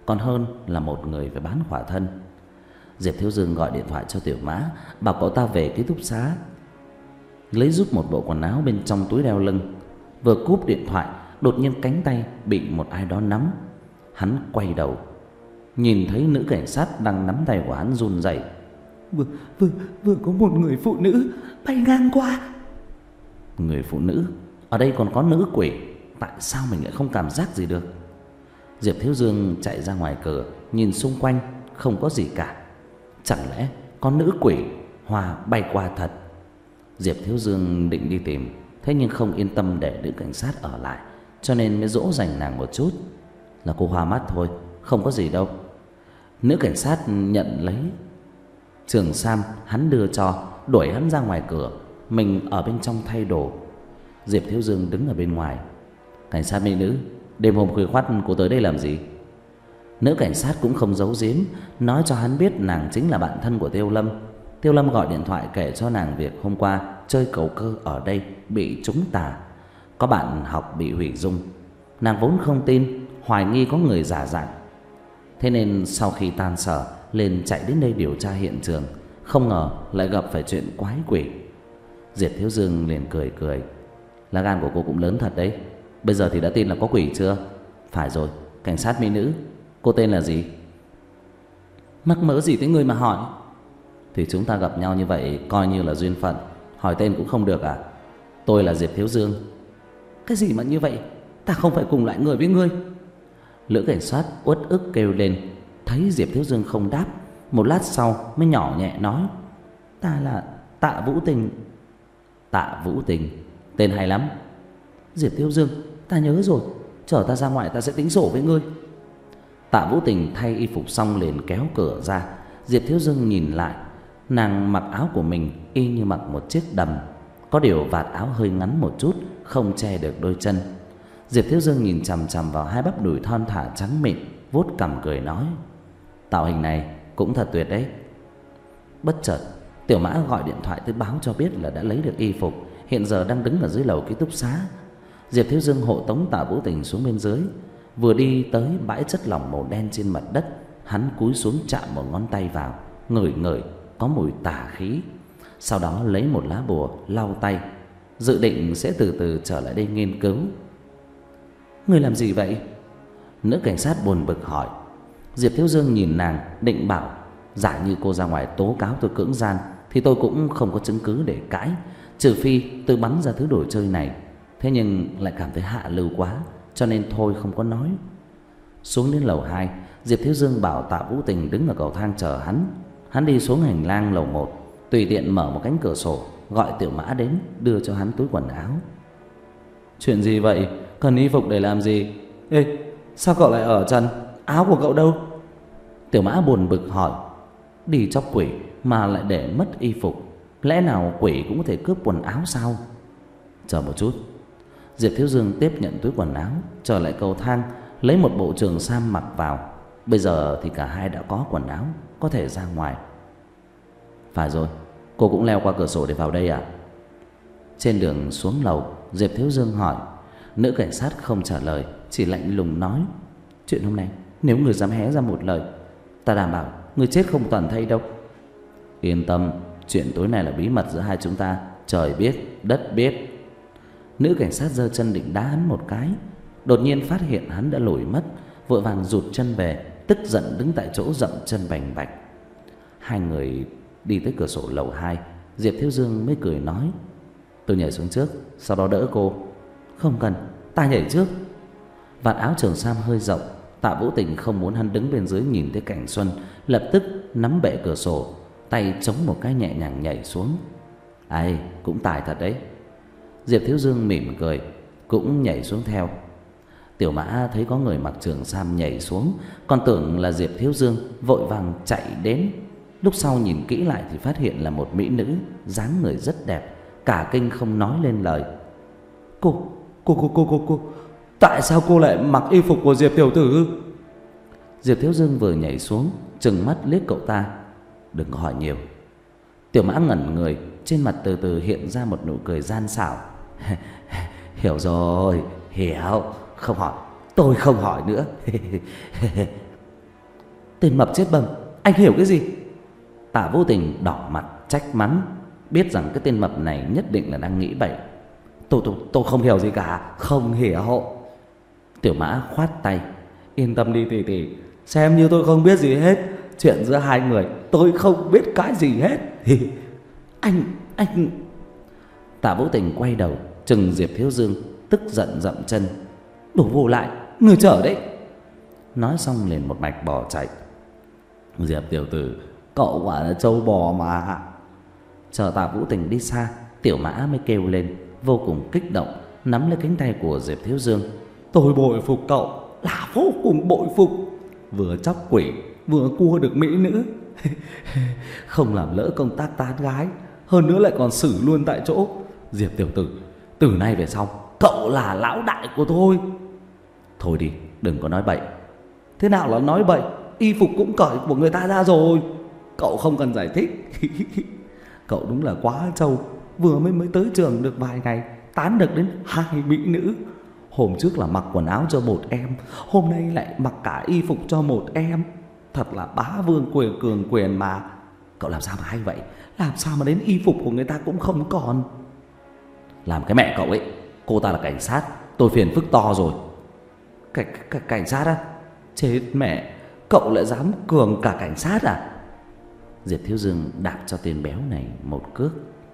còn hơn là một người phải bán khỏa thân. Diệp Thiếu Dương gọi điện thoại cho Tiểu Mã, bảo cậu ta về ký túc xá, lấy giúp một bộ quần áo bên trong túi đeo lưng. Vừa cúp điện thoại, đột nhiên cánh tay bị một ai đó nắm. Hắn quay đầu, nhìn thấy nữ cảnh sát đang nắm tay của hắn run rẩy. Vừa, vừa, vừa có một người phụ nữ bay ngang qua. Người phụ nữ? Ở đây còn có nữ quỷ, tại sao mình lại không cảm giác gì được? Diệp Thiếu Dương chạy ra ngoài cửa, nhìn xung quanh không có gì cả. Chẳng lẽ có nữ quỷ hoa bay qua thật? Diệp Thiếu Dương định đi tìm, thế nhưng không yên tâm để nữ cảnh sát ở lại, cho nên mới dỗ dành nàng một chút. Là cô hoa mắt thôi, không có gì đâu. Nữ cảnh sát nhận lấy trường sam hắn đưa cho, đuổi hắn ra ngoài cửa, mình ở bên trong thay đồ. Diệp Thiếu Dương đứng ở bên ngoài. Cảnh sát mỹ nữ, đêm hôm khuya khoắt cô tới đây làm gì? Nữ cảnh sát cũng không giấu giếm, nói cho hắn biết nàng chính là bạn thân của Tiêu Lâm. Tiêu Lâm gọi điện thoại kể cho nàng việc hôm qua chơi cầu cơ ở đây bị trúng tà, có bạn học bị hủy dung. Nàng vốn không tin, hoài nghi có người giả dạng, thế nên sau khi tan sở liền chạy đến đây điều tra hiện trường, không ngờ lại gặp phải chuyện quái quỷ. Diệp Thiếu Dương liền cười cười. Lá gan của cô cũng lớn thật đấy. Bây giờ thì đã tin là có quỷ chưa? Phải rồi, cảnh sát mỹ nữ, cô tên là gì? Mắc mớ gì tới người mà hỏi? Thì chúng ta gặp nhau như vậy coi như là duyên phận, hỏi tên cũng không được à? Tôi là Diệp Thiếu Dương. Cái gì mà như vậy? Ta không phải cùng loại người với ngươi. Lữ cảnh sát uất ức kêu lên. Thấy Diệp Thiếu Dương không đáp, một lát sau mới nhỏ nhẹ nói: Ta là Tạ Vũ Tình. Tạ Vũ Tình, tên hay lắm. Diệp Thiếu Dương, ta nhớ rồi, chở ta ra ngoài ta sẽ tính sổ với ngươi. Tạ Vũ Tình thay y phục xong liền kéo cửa ra. Diệp Thiếu Dương nhìn lại, nàng mặc áo của mình y như mặc một chiếc đầm, có điều vạt áo hơi ngắn một chút, không che được đôi chân. Diệp Thiếu Dương nhìn chằm chằm vào hai bắp đùi thon thả trắng mịn, vuốt cằm cười nói: tạo hình này cũng thật tuyệt đấy. Bất chợt Tiểu Mã gọi điện thoại tới báo cho biết là đã lấy được y phục, hiện giờ đang đứng ở dưới lầu ký túc xá. Diệp Thiếu Dương hộ tống Tạ Vũ Tình xuống bên dưới. Vừa đi tới bãi chất lỏng màu đen trên mặt đất, hắn cúi xuống chạm một ngón tay vào, ngửi ngửi có mùi tà khí. Sau đó lấy một lá bùa lau tay, dự định sẽ từ từ trở lại đây nghiên cứu. Ngươi làm gì vậy? Nữ cảnh sát buồn bực hỏi. Diệp Thiếu Dương nhìn nàng, định bảo giả như cô ra ngoài tố cáo tôi cưỡng gian thì tôi cũng không có chứng cứ để cãi, trừ phi tôi bắn ra thứ đồ chơi này. Thế nhưng lại cảm thấy hạ lưu quá, cho nên thôi không có nói. Xuống đến lầu hai, Diệp Thiếu Dương bảo Tạ Vũ Tình đứng ở cầu thang chờ hắn. Hắn đi xuống hành lang lầu một, tùy tiện mở một cánh cửa sổ, gọi Tiểu Mã đến đưa cho hắn túi quần áo. Chuyện gì vậy? Cần y phục để làm gì? Ê, sao cậu lại ở trần? Áo của cậu đâu? Tiểu Mã buồn bực hỏi. Đi chọc quỷ mà lại để mất y phục, lẽ nào quỷ cũng có thể cướp quần áo sao? Chờ một chút. Diệp Thiếu Dương tiếp nhận túi quần áo, trở lại cầu thang, lấy một bộ trường sam mặc vào. Bây giờ thì cả hai đã có quần áo, có thể ra ngoài. Phải rồi, cô cũng leo qua cửa sổ để vào đây à? Trên đường xuống lầu, Diệp Thiếu Dương hỏi. Nữ cảnh sát không trả lời, chỉ lạnh lùng nói: chuyện hôm nay nếu người dám hé ra một lời, ta đảm bảo người chết không toàn thây đâu. Yên tâm, chuyện tối nay là bí mật giữa hai chúng ta, trời biết, đất biết. Nữ cảnh sát giơ chân định đá hắn một cái, đột nhiên phát hiện hắn đã lùi mất, vội vàng rụt chân về, tức giận đứng tại chỗ dậm chân bành bạch. Hai người đi tới cửa sổ lầu hai, Diệp Thiếu Dương mới cười nói: tôi nhảy xuống trước, sau đó đỡ cô. Không cần, ta nhảy trước. Vạt áo trường sam hơi rộng, Tạ Vũ Tình không muốn hắn đứng bên dưới nhìn thấy cảnh xuân, lập tức nắm bệ cửa sổ, tay chống một cái nhẹ nhàng nhảy xuống. Ai, cũng tài thật đấy. Diệp Thiếu Dương mỉm cười, cũng nhảy xuống theo. Tiểu Mã thấy có người mặc trường sam nhảy xuống, còn tưởng là Diệp Thiếu Dương, vội vàng chạy đến. Lúc sau nhìn kỹ lại thì phát hiện là một mỹ nữ, dáng người rất đẹp, cả kinh không nói lên lời. Cô, cô, cô, cô, cô, cô, tại sao cô lại mặc y phục của Diệp tiểu tử? Diệp Thiếu Dương vừa nhảy xuống, trừng mắt liếc cậu ta. Đừng có hỏi nhiều. Tiểu Mã ngẩn người, trên mặt từ từ hiện ra một nụ cười gian xảo. Hiểu rồi, hiểu, không hỏi, tôi không hỏi nữa. Tên mập chết bầm, anh hiểu cái gì? Tạ Vũ Tình đỏ mặt trách mắng, biết rằng cái tên mập này nhất định là đang nghĩ bậy. Tôi, tôi, tôi không hiểu gì cả, không hiểu. Tiểu Mã khoát tay. Yên tâm đi tỷ tỷ, xem như tôi không biết gì hết. Chuyện giữa hai người tôi không biết cái gì hết. Anh, anh... Tạ Vũ Tình quay đầu chừng Diệp Thiếu Dương, tức giận dậm chân. Đổ vô lại, người chở đấy. Nói xong liền một mạch bỏ chạy. Diệp tiểu tử, cậu quả là trâu bò mà. Chờ Tạ Vũ Tình đi xa, Tiểu Mã mới kêu lên vô cùng kích động, nắm lấy cánh tay của Diệp Thiếu Dương. Tôi bội phục cậu, là vô cùng bội phục. Vừa chóc quỷ, vừa cua được mỹ nữ. Không làm lỡ công tác tán gái, hơn nữa lại còn xử luôn tại chỗ. Diệp tiểu tử, từ nay về sau cậu là lão đại của tôi. Thôi đi, đừng có nói bậy. Thế nào là nói bậy? Y phục cũng cởi của người ta ra rồi. Cậu không cần giải thích. Cậu đúng là quá trâu. Vừa mới mới tới trường được vài ngày, tán được đến hai mỹ nữ. Hôm trước là mặc quần áo cho một em, hôm nay lại mặc cả y phục cho một em. Thật là bá vương quyền cường quyền mà. Cậu làm sao mà hay vậy? Làm sao mà đến y phục của người ta cũng không còn? Làm cái mẹ cậu ấy. Cô ta là cảnh sát, tôi phiền phức to rồi. Cảnh, cảnh, cảnh sát á? Chết mẹ, cậu lại dám cường cả cảnh sát à? Diệp Thiếu Dương đạp cho tên béo này một cước.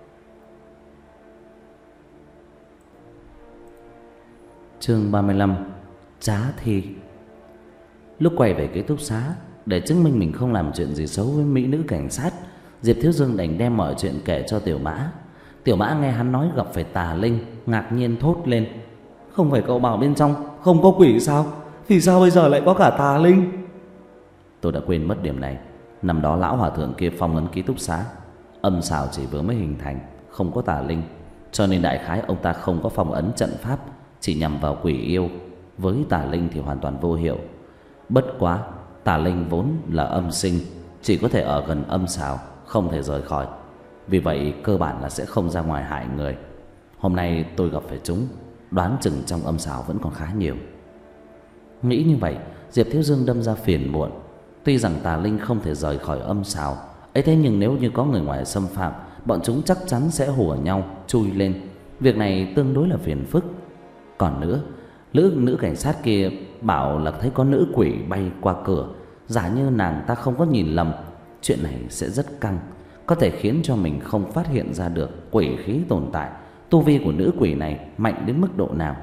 Chương ba mươi lăm. Trá thi. Lúc quay về ký túc xá, để chứng minh mình không làm chuyện gì xấu với mỹ nữ cảnh sát, Diệp Thiếu Dương đành đem mọi chuyện kể cho Tiểu Mã. Tiểu Mã nghe hắn nói gặp phải tà linh, ngạc nhiên thốt lên. Không phải cậu bảo bên trong không có quỷ sao? Thì sao bây giờ lại có cả tà linh? Tôi đã quên mất điểm này. Năm đó lão hòa thượng kia phong ấn ký túc xá, âm xào chỉ vừa mới hình thành, không có tà linh, cho nên đại khái ông ta không có phong ấn trận pháp, chỉ nhằm vào quỷ yêu. Với tà linh thì hoàn toàn vô hiệu. Bất quá tà linh vốn là âm sinh, chỉ có thể ở gần âm xào, không thể rời khỏi. Vì vậy cơ bản là sẽ không ra ngoài hại người. Hôm nay tôi gặp phải chúng, đoán chừng trong âm xào vẫn còn khá nhiều. Nghĩ như vậy, Diệp Thiếu Dương đâm ra phiền muộn. Tuy rằng tà linh không thể rời khỏi âm xào ấy, thế nhưng nếu như có người ngoài xâm phạm, bọn chúng chắc chắn sẽ hùa nhau chui lên. Việc này tương đối là phiền phức. Còn nữa, nữ, nữ cảnh sát kia bảo là thấy có nữ quỷ bay qua cửa. Giả như nàng ta không có nhìn lầm, chuyện này sẽ rất căng, có thể khiến cho mình không phát hiện ra được quỷ khí tồn tại. Tu vi của nữ quỷ này mạnh đến mức độ nào?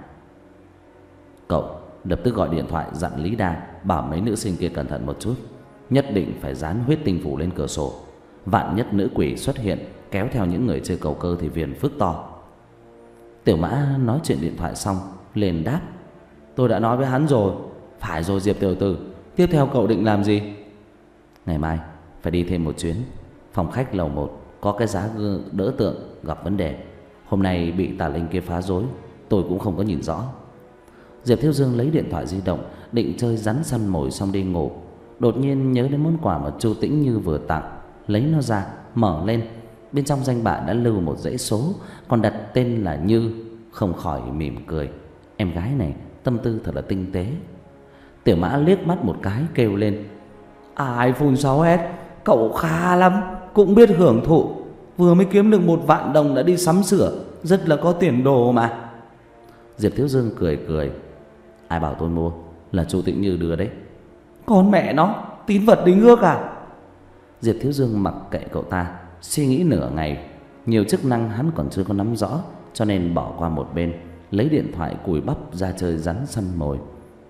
Cậu lập tức gọi điện thoại dặn Lý Đa bảo mấy nữ sinh kia cẩn thận một chút, nhất định phải dán huyết tinh phủ lên cửa sổ. Vạn nhất nữ quỷ xuất hiện kéo theo những người chơi cầu cơ thì phiền phức to. Tiểu Mã nói chuyện điện thoại xong liền đáp. Tôi đã nói với hắn rồi. Phải rồi Diệp tiểu tử, tiếp theo cậu định làm gì? Ngày mai phải đi thêm một chuyến. Phòng khách lầu một có cái giá đỡ tượng gặp vấn đề. Hôm nay bị tà linh kia phá rối, tôi cũng không có nhìn rõ. Diệp Thiếu Dương lấy điện thoại di động định chơi rắn săn mồi xong đi ngủ. Đột nhiên nhớ đến món quà mà Chu Tĩnh Như vừa tặng, lấy nó ra mở lên. Bên trong danh bạ đã lưu một dãy số, còn đặt tên là Như. Không khỏi mỉm cười. Em gái này tâm tư thật là tinh tế. Tiểu Mã liếc mắt một cái kêu lên. iPhone sáu S, cậu khá lắm, cũng biết hưởng thụ. Vừa mới kiếm được một vạn đồng đã đi sắm sửa, rất là có tiền đồ mà. Diệp Thiếu Dương cười cười. Ai bảo tôi mua? Là Chu Tĩnh Như đưa đấy. Con mẹ nó, tín vật đính ước à? Diệp Thiếu Dương mặc kệ cậu ta, suy nghĩ nửa ngày. Nhiều chức năng hắn còn chưa có nắm rõ, cho nên bỏ qua một bên, lấy điện thoại cùi bắp ra chơi rắn săn mồi.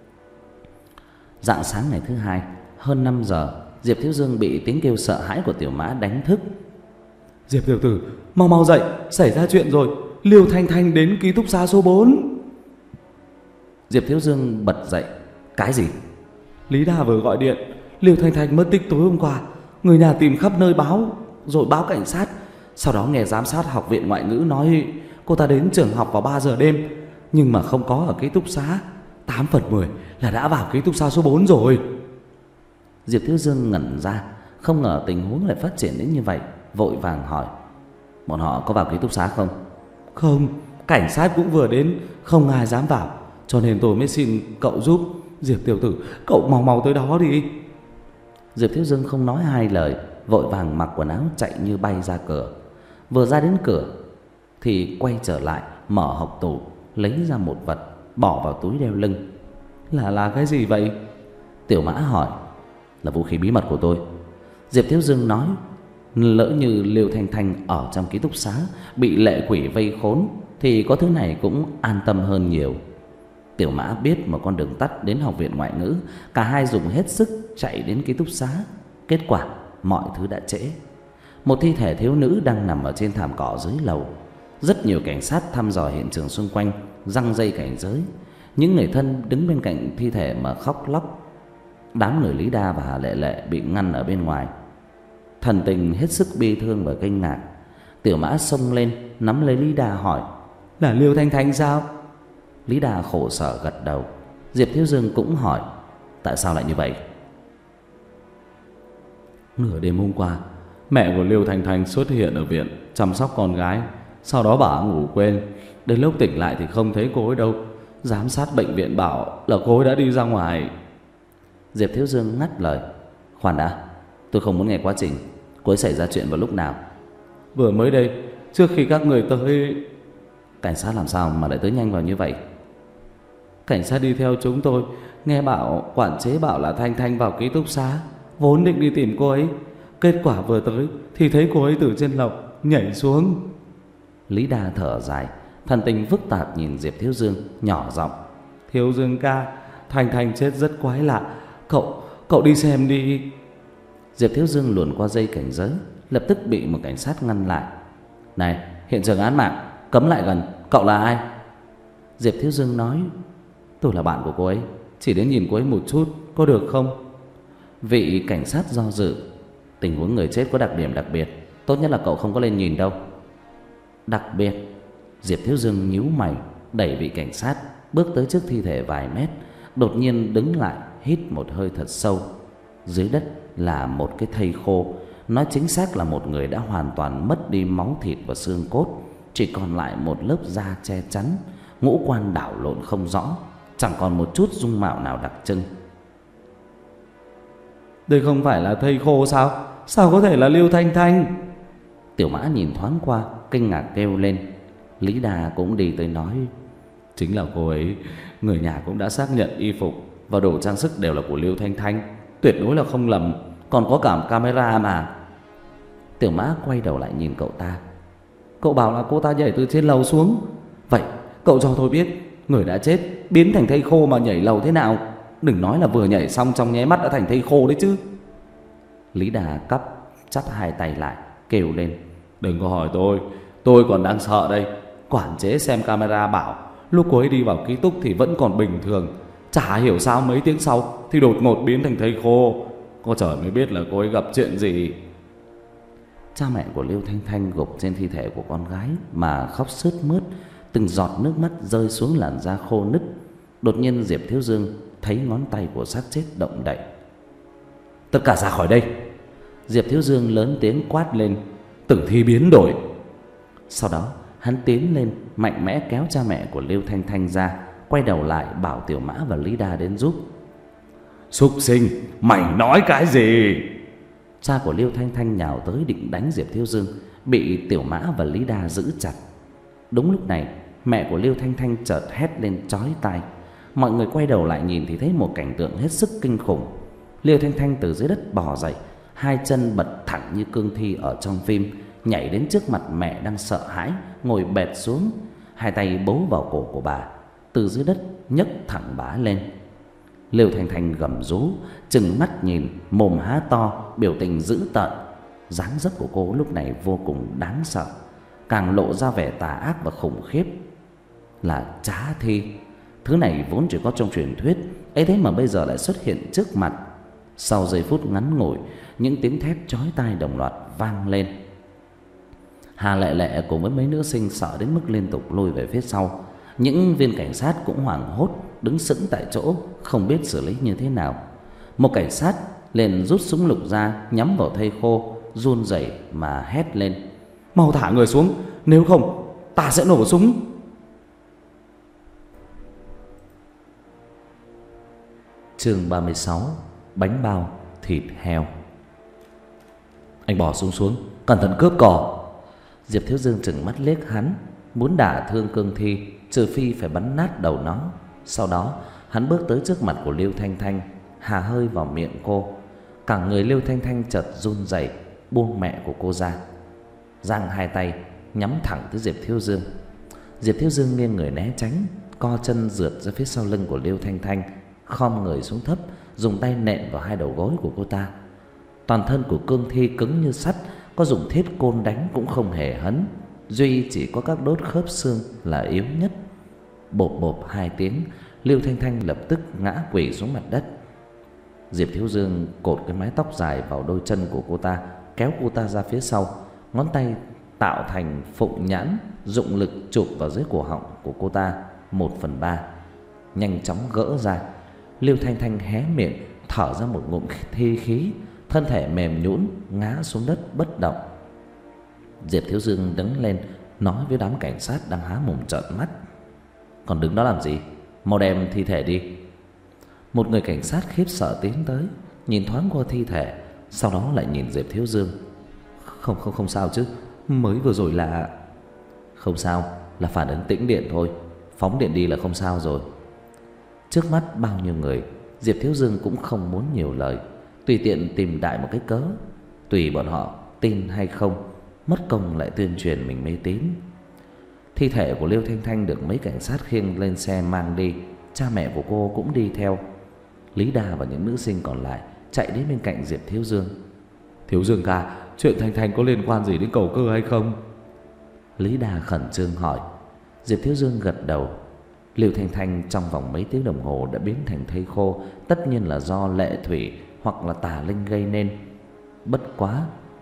Rạng sáng ngày thứ hai, hơn năm giờ, Diệp Thiếu Dương bị tiếng kêu sợ hãi của Tiểu Mã đánh thức. Diệp tiểu tử, mau mau dậy, xảy ra chuyện rồi. Liêu Thanh Thanh đến ký túc xá số bốn. Diệp Thiếu Dương bật dậy. Cái gì? Lý Đà vừa gọi điện, Liêu Thanh Thanh mất tích tối hôm qua. Người nhà tìm khắp nơi báo, rồi báo cảnh sát. Sau đó nghe giám sát học viện ngoại ngữ nói cô ta đến trường học vào ba giờ đêm, nhưng mà không có ở ký túc xá. Tám phần mười là đã vào ký túc xá số bốn rồi. Diệp Thiếu Dương ngẩn ra, không ngờ tình huống lại phát triển đến như vậy, vội vàng hỏi. Bọn họ có vào ký túc xá không? Không, cảnh sát cũng vừa đến, không ai dám vào, cho nên tôi mới xin cậu giúp. Diệp tiểu tử, cậu mau mau tới đó đi. Diệp Thiếu Dương không nói hai lời, vội vàng mặc quần áo chạy như bay ra cửa. Vừa ra đến cửa thì quay trở lại, mở hộc tủ, lấy ra một vật bỏ vào túi đeo lưng. Là là cái gì vậy? Tiểu Mã hỏi. Là vũ khí bí mật của tôi. Diệp Thiếu Dương nói. Lỡ như Liêu Thanh Thanh ở trong ký túc xá bị lệ quỷ vây khốn thì có thứ này cũng an tâm hơn nhiều. Tiểu Mã biết một con đường tắt đến học viện ngoại ngữ. Cả hai dùng hết sức chạy đến ký túc xá. Kết quả mọi thứ đã trễ. Một thi thể thiếu nữ đang nằm ở trên thảm cỏ dưới lầu. Rất nhiều cảnh sát thăm dò hiện trường xung quanh, giăng dây cảnh giới. Những người thân đứng bên cạnh thi thể mà khóc lóc. Đám người Lý Đa và Hà Lệ Lệ bị ngăn ở bên ngoài, thần tình hết sức bi thương và kinh ngạc. Tiểu Mã xông lên nắm lấy Lý Đa hỏi. Là Liêu Thanh Thanh sao? Lý Đa khổ sở gật đầu. Diệp Thiếu Dương cũng hỏi. Tại sao lại như vậy? Nửa đêm hôm qua, mẹ của Liêu Thanh Thanh xuất hiện ở viện chăm sóc con gái. Sau đó bà ngủ quên. Đến lúc tỉnh lại thì không thấy cô ấy đâu. Giám sát bệnh viện bảo là cô ấy đã đi ra ngoài. Diệp Thiếu Dương ngắt lời. Khoan đã, tôi không muốn nghe quá trình. Cô ấy xảy ra chuyện vào lúc nào? Vừa mới đây, trước khi các người tới. Cảnh sát làm sao mà lại tới nhanh vào như vậy? Cảnh sát đi theo chúng tôi, nghe bảo quản chế bảo là Thanh Thanh vào ký túc xá, vốn định đi tìm cô ấy. Kết quả vừa tới thì thấy cô ấy từ trên lầu nhảy xuống. Lý Đa thở dài, thần tình phức tạp nhìn Diệp Thiếu Dương, nhỏ giọng. Thiếu Dương ca, Thanh Thanh chết rất quái lạ. Cậu, cậu đi xem đi. Diệp Thiếu Dương luồn qua dây cảnh giới, lập tức bị một cảnh sát ngăn lại. Này, hiện trường án mạng, cấm lại gần. Cậu là ai? Diệp Thiếu Dương nói. Tôi là bạn của cô ấy, chỉ đến nhìn cô ấy một chút, có được không? Vị cảnh sát do dự. Tình huống người chết có đặc điểm đặc biệt, tốt nhất là cậu không có lên nhìn đâu. Đặc biệt? Diệp Thiếu Dương nhíu mày, đẩy vị cảnh sát bước tới trước thi thể vài mét, đột nhiên đứng lại, hít một hơi thật sâu. Dưới đất là một cái thây khô, nói chính xác là một người đã hoàn toàn mất đi máu thịt và xương cốt, chỉ còn lại một lớp da che chắn, ngũ quan đảo lộn không rõ, chẳng còn một chút dung mạo nào đặc trưng. Đây không phải là thây khô sao? Sao có thể là Liêu Thanh Thanh? Tiểu Mã nhìn thoáng qua, kinh ngạc kêu lên. Lý Đà cũng đi tới nói. Chính là cô ấy. Người nhà cũng đã xác nhận y phục và đồ trang sức đều là của Liêu Thanh Thanh, tuyệt đối là không lầm. Còn có cả camera mà. Tiểu Mã quay đầu lại nhìn cậu ta. Cậu bảo là cô ta nhảy từ trên lầu xuống. Vậy cậu cho tôi biết người đã chết biến thành thây khô mà nhảy lầu thế nào? Đừng nói là vừa nhảy xong trong nháy mắt đã thành thây khô đấy chứ. Lý Đà cắp chắp hai tay lại, kêu lên. Đừng có hỏi tôi, tôi còn đang sợ đây. Quản chế xem camera bảo lúc cô ấy đi vào ký túc thì vẫn còn bình thường, chả hiểu sao mấy tiếng sau thì đột ngột biến thành thây khô. Có trời mới biết là cô ấy gặp chuyện gì. Cha mẹ của Liêu Thanh Thanh gục trên thi thể của con gái mà khóc sướt mướt, từng giọt nước mắt rơi xuống làn da khô nứt. Đột nhiên Diệp Thiếu Dương thấy ngón tay của xác chết động đậy. Tất cả ra khỏi đây. Diệp Thiếu Dương lớn tiếng quát lên. Tử thi biến đổi. Sau đó hắn tiến lên mạnh mẽ kéo cha mẹ của Liêu Thanh Thanh ra, quay đầu lại bảo Tiểu Mã và Lý Đa đến giúp. Súc sinh, mày nói cái gì? Cha của Liêu Thanh Thanh nhào tới định đánh Diệp Thiếu Dương, bị Tiểu Mã và Lý Đa giữ chặt. Đúng lúc này mẹ của Liêu Thanh Thanh chợt hét lên chói tai. Mọi người quay đầu lại nhìn thì thấy một cảnh tượng hết sức kinh khủng. Liêu Thanh Thanh từ dưới đất bò dậy, hai chân bật thẳng như cương thi ở trong phim, nhảy đến trước mặt mẹ đang sợ hãi, ngồi bệt xuống, hai tay bấu vào cổ của bà, từ dưới đất nhấc thẳng bà lên. Liêu Thanh Thanh gầm rú, trừng mắt nhìn, mồm há to, biểu tình dữ tợn. Dáng dấp của cô lúc này vô cùng đáng sợ, càng lộ ra vẻ tà ác và khủng khiếp. Là trá thi. Thứ này vốn chỉ có trong truyền thuyết, ấy thế mà bây giờ lại xuất hiện trước mặt. Sau giây phút ngắn ngủi, những tiếng thét chói tai đồng loạt vang lên. Hà Lệ Lệ cùng với mấy nữ sinh sợ đến mức liên tục lùi về phía sau. Những viên cảnh sát cũng hoảng hốt, đứng sững tại chỗ, không biết xử lý như thế nào. Một cảnh sát liền rút súng lục ra, nhắm vào thây khô, run rẩy mà hét lên. Mau thả người xuống, nếu không ta sẽ nổ súng. Chương ba mươi sáu. Bánh bao thịt heo. Anh bỏ súng xuống, cẩn thận cướp cỏ. Diệp Thiếu Dương trừng mắt liếc hắn, muốn đả thương cương thi, trừ phi phải bắn nát đầu nó. Sau đó hắn bước tới trước mặt của Liêu Thanh Thanh, hà hơi vào miệng cô. Cả người Liêu Thanh Thanh chợt run rẩy, buông mẹ của cô ra, giang hai tay nhắm thẳng tới Diệp Thiếu Dương. Diệp Thiếu Dương nghiêng người né tránh, co chân rượt ra phía sau lưng của Liêu Thanh Thanh, khom người xuống thấp, dùng tay nện vào hai đầu gối của cô ta. Toàn thân của cương thi cứng như sắt, có dùng thiết côn đánh cũng không hề hấn, duy chỉ có các đốt khớp xương là yếu nhất. Bộp bộp hai tiếng, Liêu Thanh Thanh lập tức ngã quỵ xuống mặt đất. Diệp Thiếu Dương cột cái mái tóc dài vào đôi chân của cô ta, kéo cô ta ra phía sau, ngón tay tạo thành phụng nhãn, dụng lực chụp vào dưới cổ họng của cô ta một phần ba, nhanh chóng gỡ ra. Liêu Thanh Thanh hé miệng thở ra một ngụm thi khí, thân thể mềm nhũn ngã xuống đất bất động. Diệp Thiếu Dương đứng lên nói với đám cảnh sát đang há mồm trợn mắt: "Còn đứng đó làm gì? Mau đem thi thể đi." Một người cảnh sát khiếp sợ tiến tới, nhìn thoáng qua thi thể, sau đó lại nhìn Diệp Thiếu Dương. Không không không sao chứ, mới vừa rồi là... Không sao, là phản ứng tĩnh điện thôi, phóng điện đi là không sao rồi. Trước mắt bao nhiêu người, Diệp Thiếu Dương cũng không muốn nhiều lời, tùy tiện tìm đại một cái cớ, tùy bọn họ tin hay không, mất công lại tuyên truyền mình mê tín. Thi thể của Liêu Thanh Thanh được mấy cảnh sát khiêng lên xe mang đi, cha mẹ của cô cũng đi theo. Lý Đa và những nữ sinh còn lại chạy đến bên cạnh Diệp Thiếu Dương. "Thiếu Dương ca, chuyện Thanh Thanh có liên quan gì đến cầu cơ hay không?" Lý Đa khẩn trương hỏi. Diệp Thiếu Dương gật đầu. Liêu Thanh Thanh trong vòng mấy tiếng đồng hồ đã biến thành thây khô, tất nhiên là do lệ thủy hoặc là tà linh gây nên. Bất quá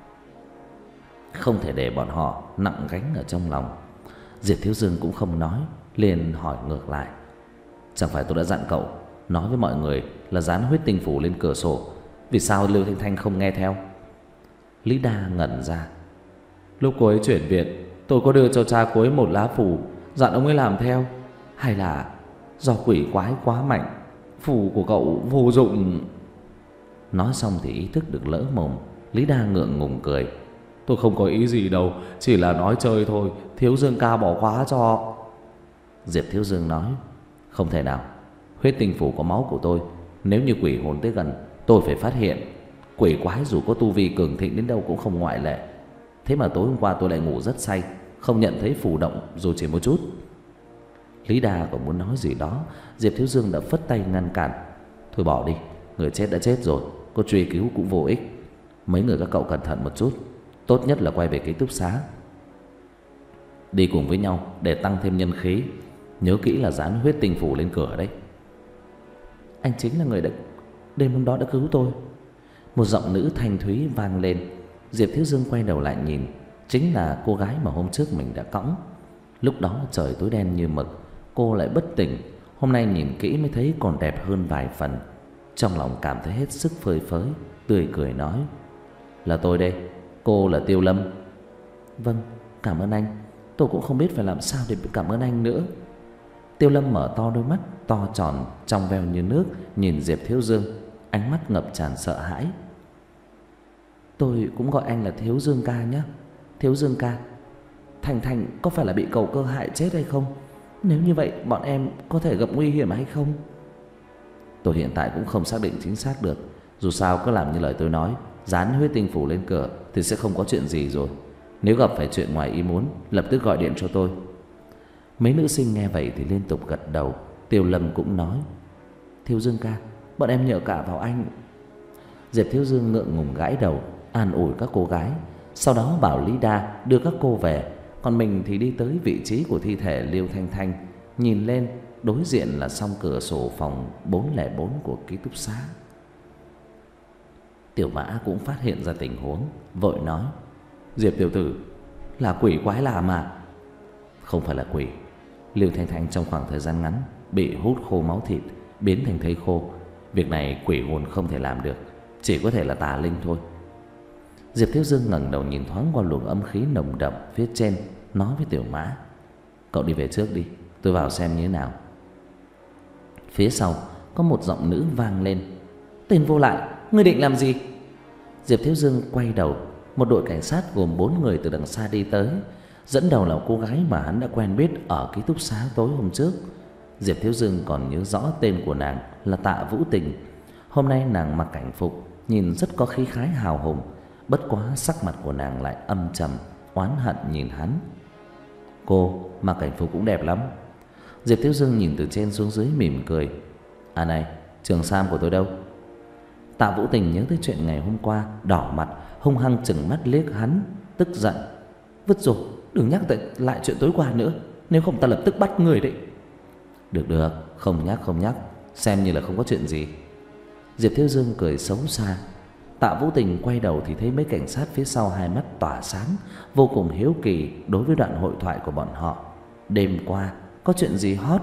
không thể để bọn họ nặng gánh ở trong lòng. Diệp Thiếu Dương cũng không nói, liền hỏi ngược lại: "Chẳng phải tôi đã dặn cậu nói với mọi người là dán huyết tinh phủ lên cửa sổ, vì sao Liêu Thanh Thanh không nghe theo?" Lý Đa ngẩn ra. "Lúc cô ấy chuyển viện, tôi có đưa cho cha cô ấy một lá phủ, dặn ông ấy làm theo. Hay là do quỷ quái quá mạnh, phủ của cậu vô dụng?" Nói xong thì ý thức được lỡ mồm, Lý Đa ngượng ngùng cười: "Tôi không có ý gì đâu, chỉ là nói chơi thôi, Thiếu Dương ca bỏ qua cho." Diệp Thiếu Dương nói: "Không thể nào, huyết tinh phủ có máu của tôi, nếu như quỷ hồn tới gần, tôi phải phát hiện. Quỷ quái dù có tu vi cường thịnh đến đâu cũng không ngoại lệ. Thế mà tối hôm qua tôi lại ngủ rất say, không nhận thấy phủ động dù chỉ một chút." Lý Đa còn muốn nói gì đó, Diệp Thiếu Dương đã phất tay ngăn cản: "Thôi bỏ đi, người chết đã chết rồi, có truy cứu cũng vô ích. Mấy người các cậu cẩn thận một chút, tốt nhất là quay về ký túc xá, đi cùng với nhau để tăng thêm nhân khí. Nhớ kỹ là dán huyết tinh phủ lên cửa đấy." "Anh chính là người đã đêm hôm đó đã cứu tôi." Một giọng nữ thanh thúy vang lên. Diệp Thiếu Dương quay đầu lại nhìn, chính là cô gái mà hôm trước mình đã cõng. Lúc đó trời tối đen như mực, cô lại bất tỉnh, hôm nay nhìn kỹ mới thấy còn đẹp hơn vài phần. Trong lòng cảm thấy hết sức phơi phới, tươi cười nói: "Là tôi đây, cô là Tiêu Lâm." "Vâng, cảm ơn anh, tôi cũng không biết phải làm sao để cảm ơn anh nữa." Tiêu Lâm mở to đôi mắt to tròn trong veo như nước, nhìn Diệp Thiếu Dương, ánh mắt ngập tràn sợ hãi. "Tôi cũng gọi anh là Thiếu Dương ca nhé. Thiếu Dương ca, Thành Thành có phải là bị cầu cơ hại chết hay không? Nếu như vậy bọn em có thể gặp nguy hiểm hay không?" "Tôi hiện tại cũng không xác định chính xác được. Dù sao cứ làm như lời tôi nói, dán huyết tinh phủ lên cửa thì sẽ không có chuyện gì rồi. Nếu gặp phải chuyện ngoài ý muốn, lập tức gọi điện cho tôi." Mấy nữ sinh nghe vậy thì liên tục gật đầu. Tiêu Lâm cũng nói: "Thiếu Dương ca, bọn em nhờ cả vào anh." Diệp Thiếu Dương ngượng ngùng gãi đầu, an ủi các cô gái, sau đó bảo Lý Đa đưa các cô về, còn mình thì đi tới vị trí của thi thể Liêu Thanh Thanh, nhìn lên đối diện là song cửa sổ phòng bốn không bốn của ký túc xá. Tiểu Mã cũng phát hiện ra tình huống, vội nói: "Diệp tiểu tử, là quỷ quái làm à?" "Không phải là quỷ. Liêu Thanh Thanh trong khoảng thời gian ngắn bị hút khô máu thịt, biến thành thây khô. Việc này quỷ hồn không thể làm được, chỉ có thể là tà linh thôi." Diệp Thiếu Dương ngẩng đầu nhìn thoáng qua luồng âm khí nồng đậm phía trên, nói với Tiểu Mã: "Cậu đi về trước đi, tôi vào xem như thế nào." Phía sau có một giọng nữ vang lên: "Tên vô lại, Ngươi định làm gì? Diệp Thiếu Dương quay đầu. Một đội cảnh sát gồm bốn người từ đằng xa đi tới. Dẫn đầu là cô gái mà hắn đã quen biết ở ký túc xá tối hôm trước. Diệp Thiếu Dương còn nhớ rõ tên của nàng là Tạ Vũ Tình. Hôm nay nàng mặc cảnh phục, nhìn rất có khí khái hào hùng. Bất quá sắc mặt của nàng lại âm trầm, oán hận nhìn hắn. Cô mặc cảnh phục cũng đẹp lắm. Diệp Thiếu Dương nhìn từ trên xuống dưới mỉm cười. À này, trường sam của tôi đâu? Tạ Vũ Tình nhớ tới chuyện ngày hôm qua, đỏ mặt, hung hăng chừng mắt liếc hắn, tức giận. Vứt rồi, đừng nhắc lại chuyện tối qua nữa, nếu không ta lập tức bắt người đấy. Được được, không nhắc không nhắc, xem như là không có chuyện gì. Diệp Thiếu Dương cười xấu xa. Tạ Vũ Tình quay đầu thì thấy mấy cảnh sát phía sau hai mắt tỏa sáng, vô cùng hiếu kỳ đối với đoạn hội thoại của bọn họ. Đêm qua có chuyện gì hot?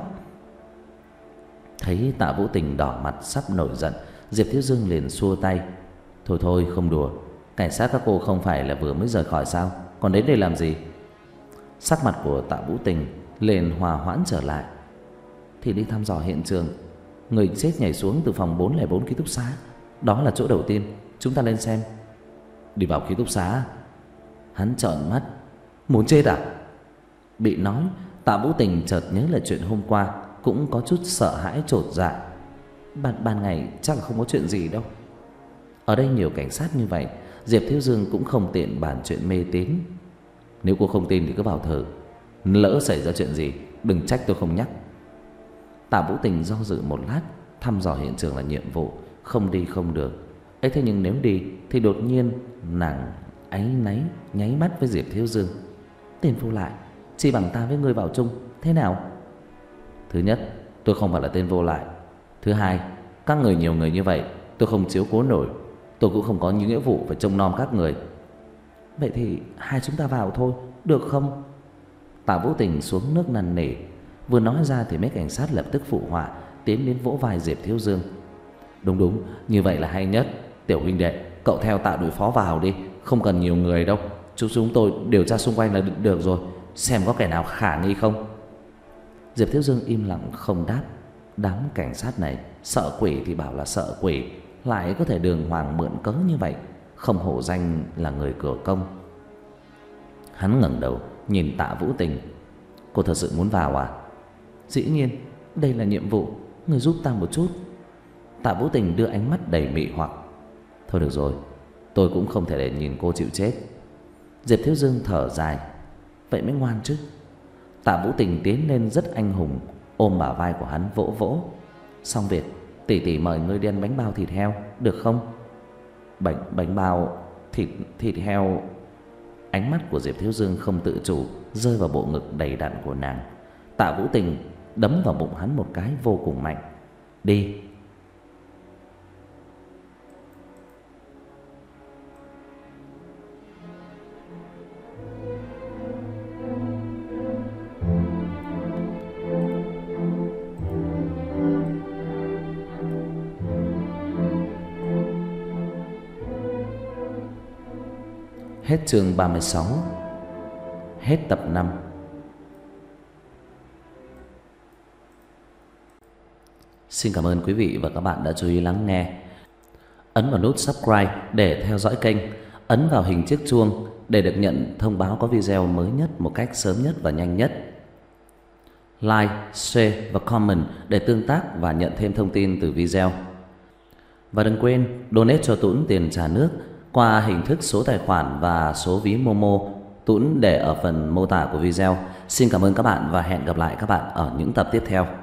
Thấy Tạ Vũ Tình đỏ mặt sắp nổi giận, Diệp Thiếu Dương liền xua tay. Thôi thôi, không đùa. Cảnh sát các cô không phải là vừa mới rời khỏi sao? Còn đến đây làm gì? Sắc mặt của Tạ Vũ Tình liền hòa hoãn trở lại. Thì đi thăm dò hiện trường. Người chết nhảy xuống từ phòng bốn không bốn ký túc xá. Đó là chỗ đầu tiên, chúng ta lên xem. Đi vào ký túc xá? Hắn trợn mắt. Muốn chết à? Bị nói, Tạ Vũ Tình chợt nhớ lại chuyện hôm qua, cũng có chút sợ hãi chột dạ. Ban, ban ngày chắc là không có chuyện gì đâu. Ở đây nhiều cảnh sát như vậy, Diệp Thiếu Dương cũng không tiện bàn chuyện mê tín. Nếu cô không tin thì cứ vào thử. Lỡ xảy ra chuyện gì, đừng trách tôi không nhắc. Tạ Vũ Tình do dự một lát. Thăm dò hiện trường là nhiệm vụ, không đi không được. Ấy thế nhưng nếu đi thì đột nhiên nàng áy náy nháy mắt với Diệp Thiếu Dương. Tên vô lại, chỉ bằng ta với ngươi vào chung, thế nào? Thứ nhất, tôi không phải là tên vô lại. Thứ hai, các người nhiều người như vậy, tôi không chiếu cố nổi. Tôi cũng không có những nghĩa vụ phải trông nom các người. Vậy thì hai chúng ta vào thôi, được không? Tạ Vũ Tình xuống nước năn nỉ. Vừa nói ra thì mấy cảnh sát lập tức phụ họa, tiến đến vỗ vai Diệp Thiếu Dương. Đúng đúng, như vậy là hay nhất. Tiểu huynh đệ, cậu theo Tạ đối phó vào đi, không cần nhiều người đâu. Chúng chúng tôi điều tra xung quanh là được rồi, xem có kẻ nào khả nghi không. Diệp Thiếu Dương im lặng không đáp. Đám cảnh sát này sợ quỷ thì bảo là sợ quỷ, lại có thể đường hoàng mượn cớ như vậy, không hổ danh là người cửa công. Hắn ngẩng đầu nhìn Tạ Vũ Tình. Cô thật sự muốn vào à? Dĩ nhiên, đây là nhiệm vụ, người giúp ta một chút. Tạ Vũ Tình đưa ánh mắt đầy mị hoặc. Thôi được rồi, tôi cũng không thể để nhìn cô chịu chết. Diệp Thiếu Dương thở dài. Vậy mới ngoan chứ. Tạ Vũ Tình tiến lên rất anh hùng, ôm bả vai của hắn vỗ vỗ. Xong việc, tỷ tỷ mời ngươi đi ăn bánh bao thịt heo, được không? Bánh, bánh bao thịt, thịt heo. Ánh mắt của Diệp Thiếu Dương không tự chủ rơi vào bộ ngực đầy đặn của nàng. Tạ Vũ Tình đấm vào bụng hắn một cái vô cùng mạnh. Đi. Hết chương ba mươi sáu. Hết tập năm. Xin cảm ơn quý vị và các bạn đã chú ý lắng nghe. Ấn vào nút subscribe để theo dõi kênh. Ấn vào hình chiếc chuông để được nhận thông báo có video mới nhất một cách sớm nhất và nhanh nhất. Like, share và comment để tương tác và nhận thêm thông tin từ video. Và đừng quên donate cho Tuấn tiền trà nước qua hình thức số tài khoản và số ví Momo, Tuấn để ở phần mô tả của video. Xin cảm ơn các bạn và hẹn gặp lại các bạn ở những tập tiếp theo.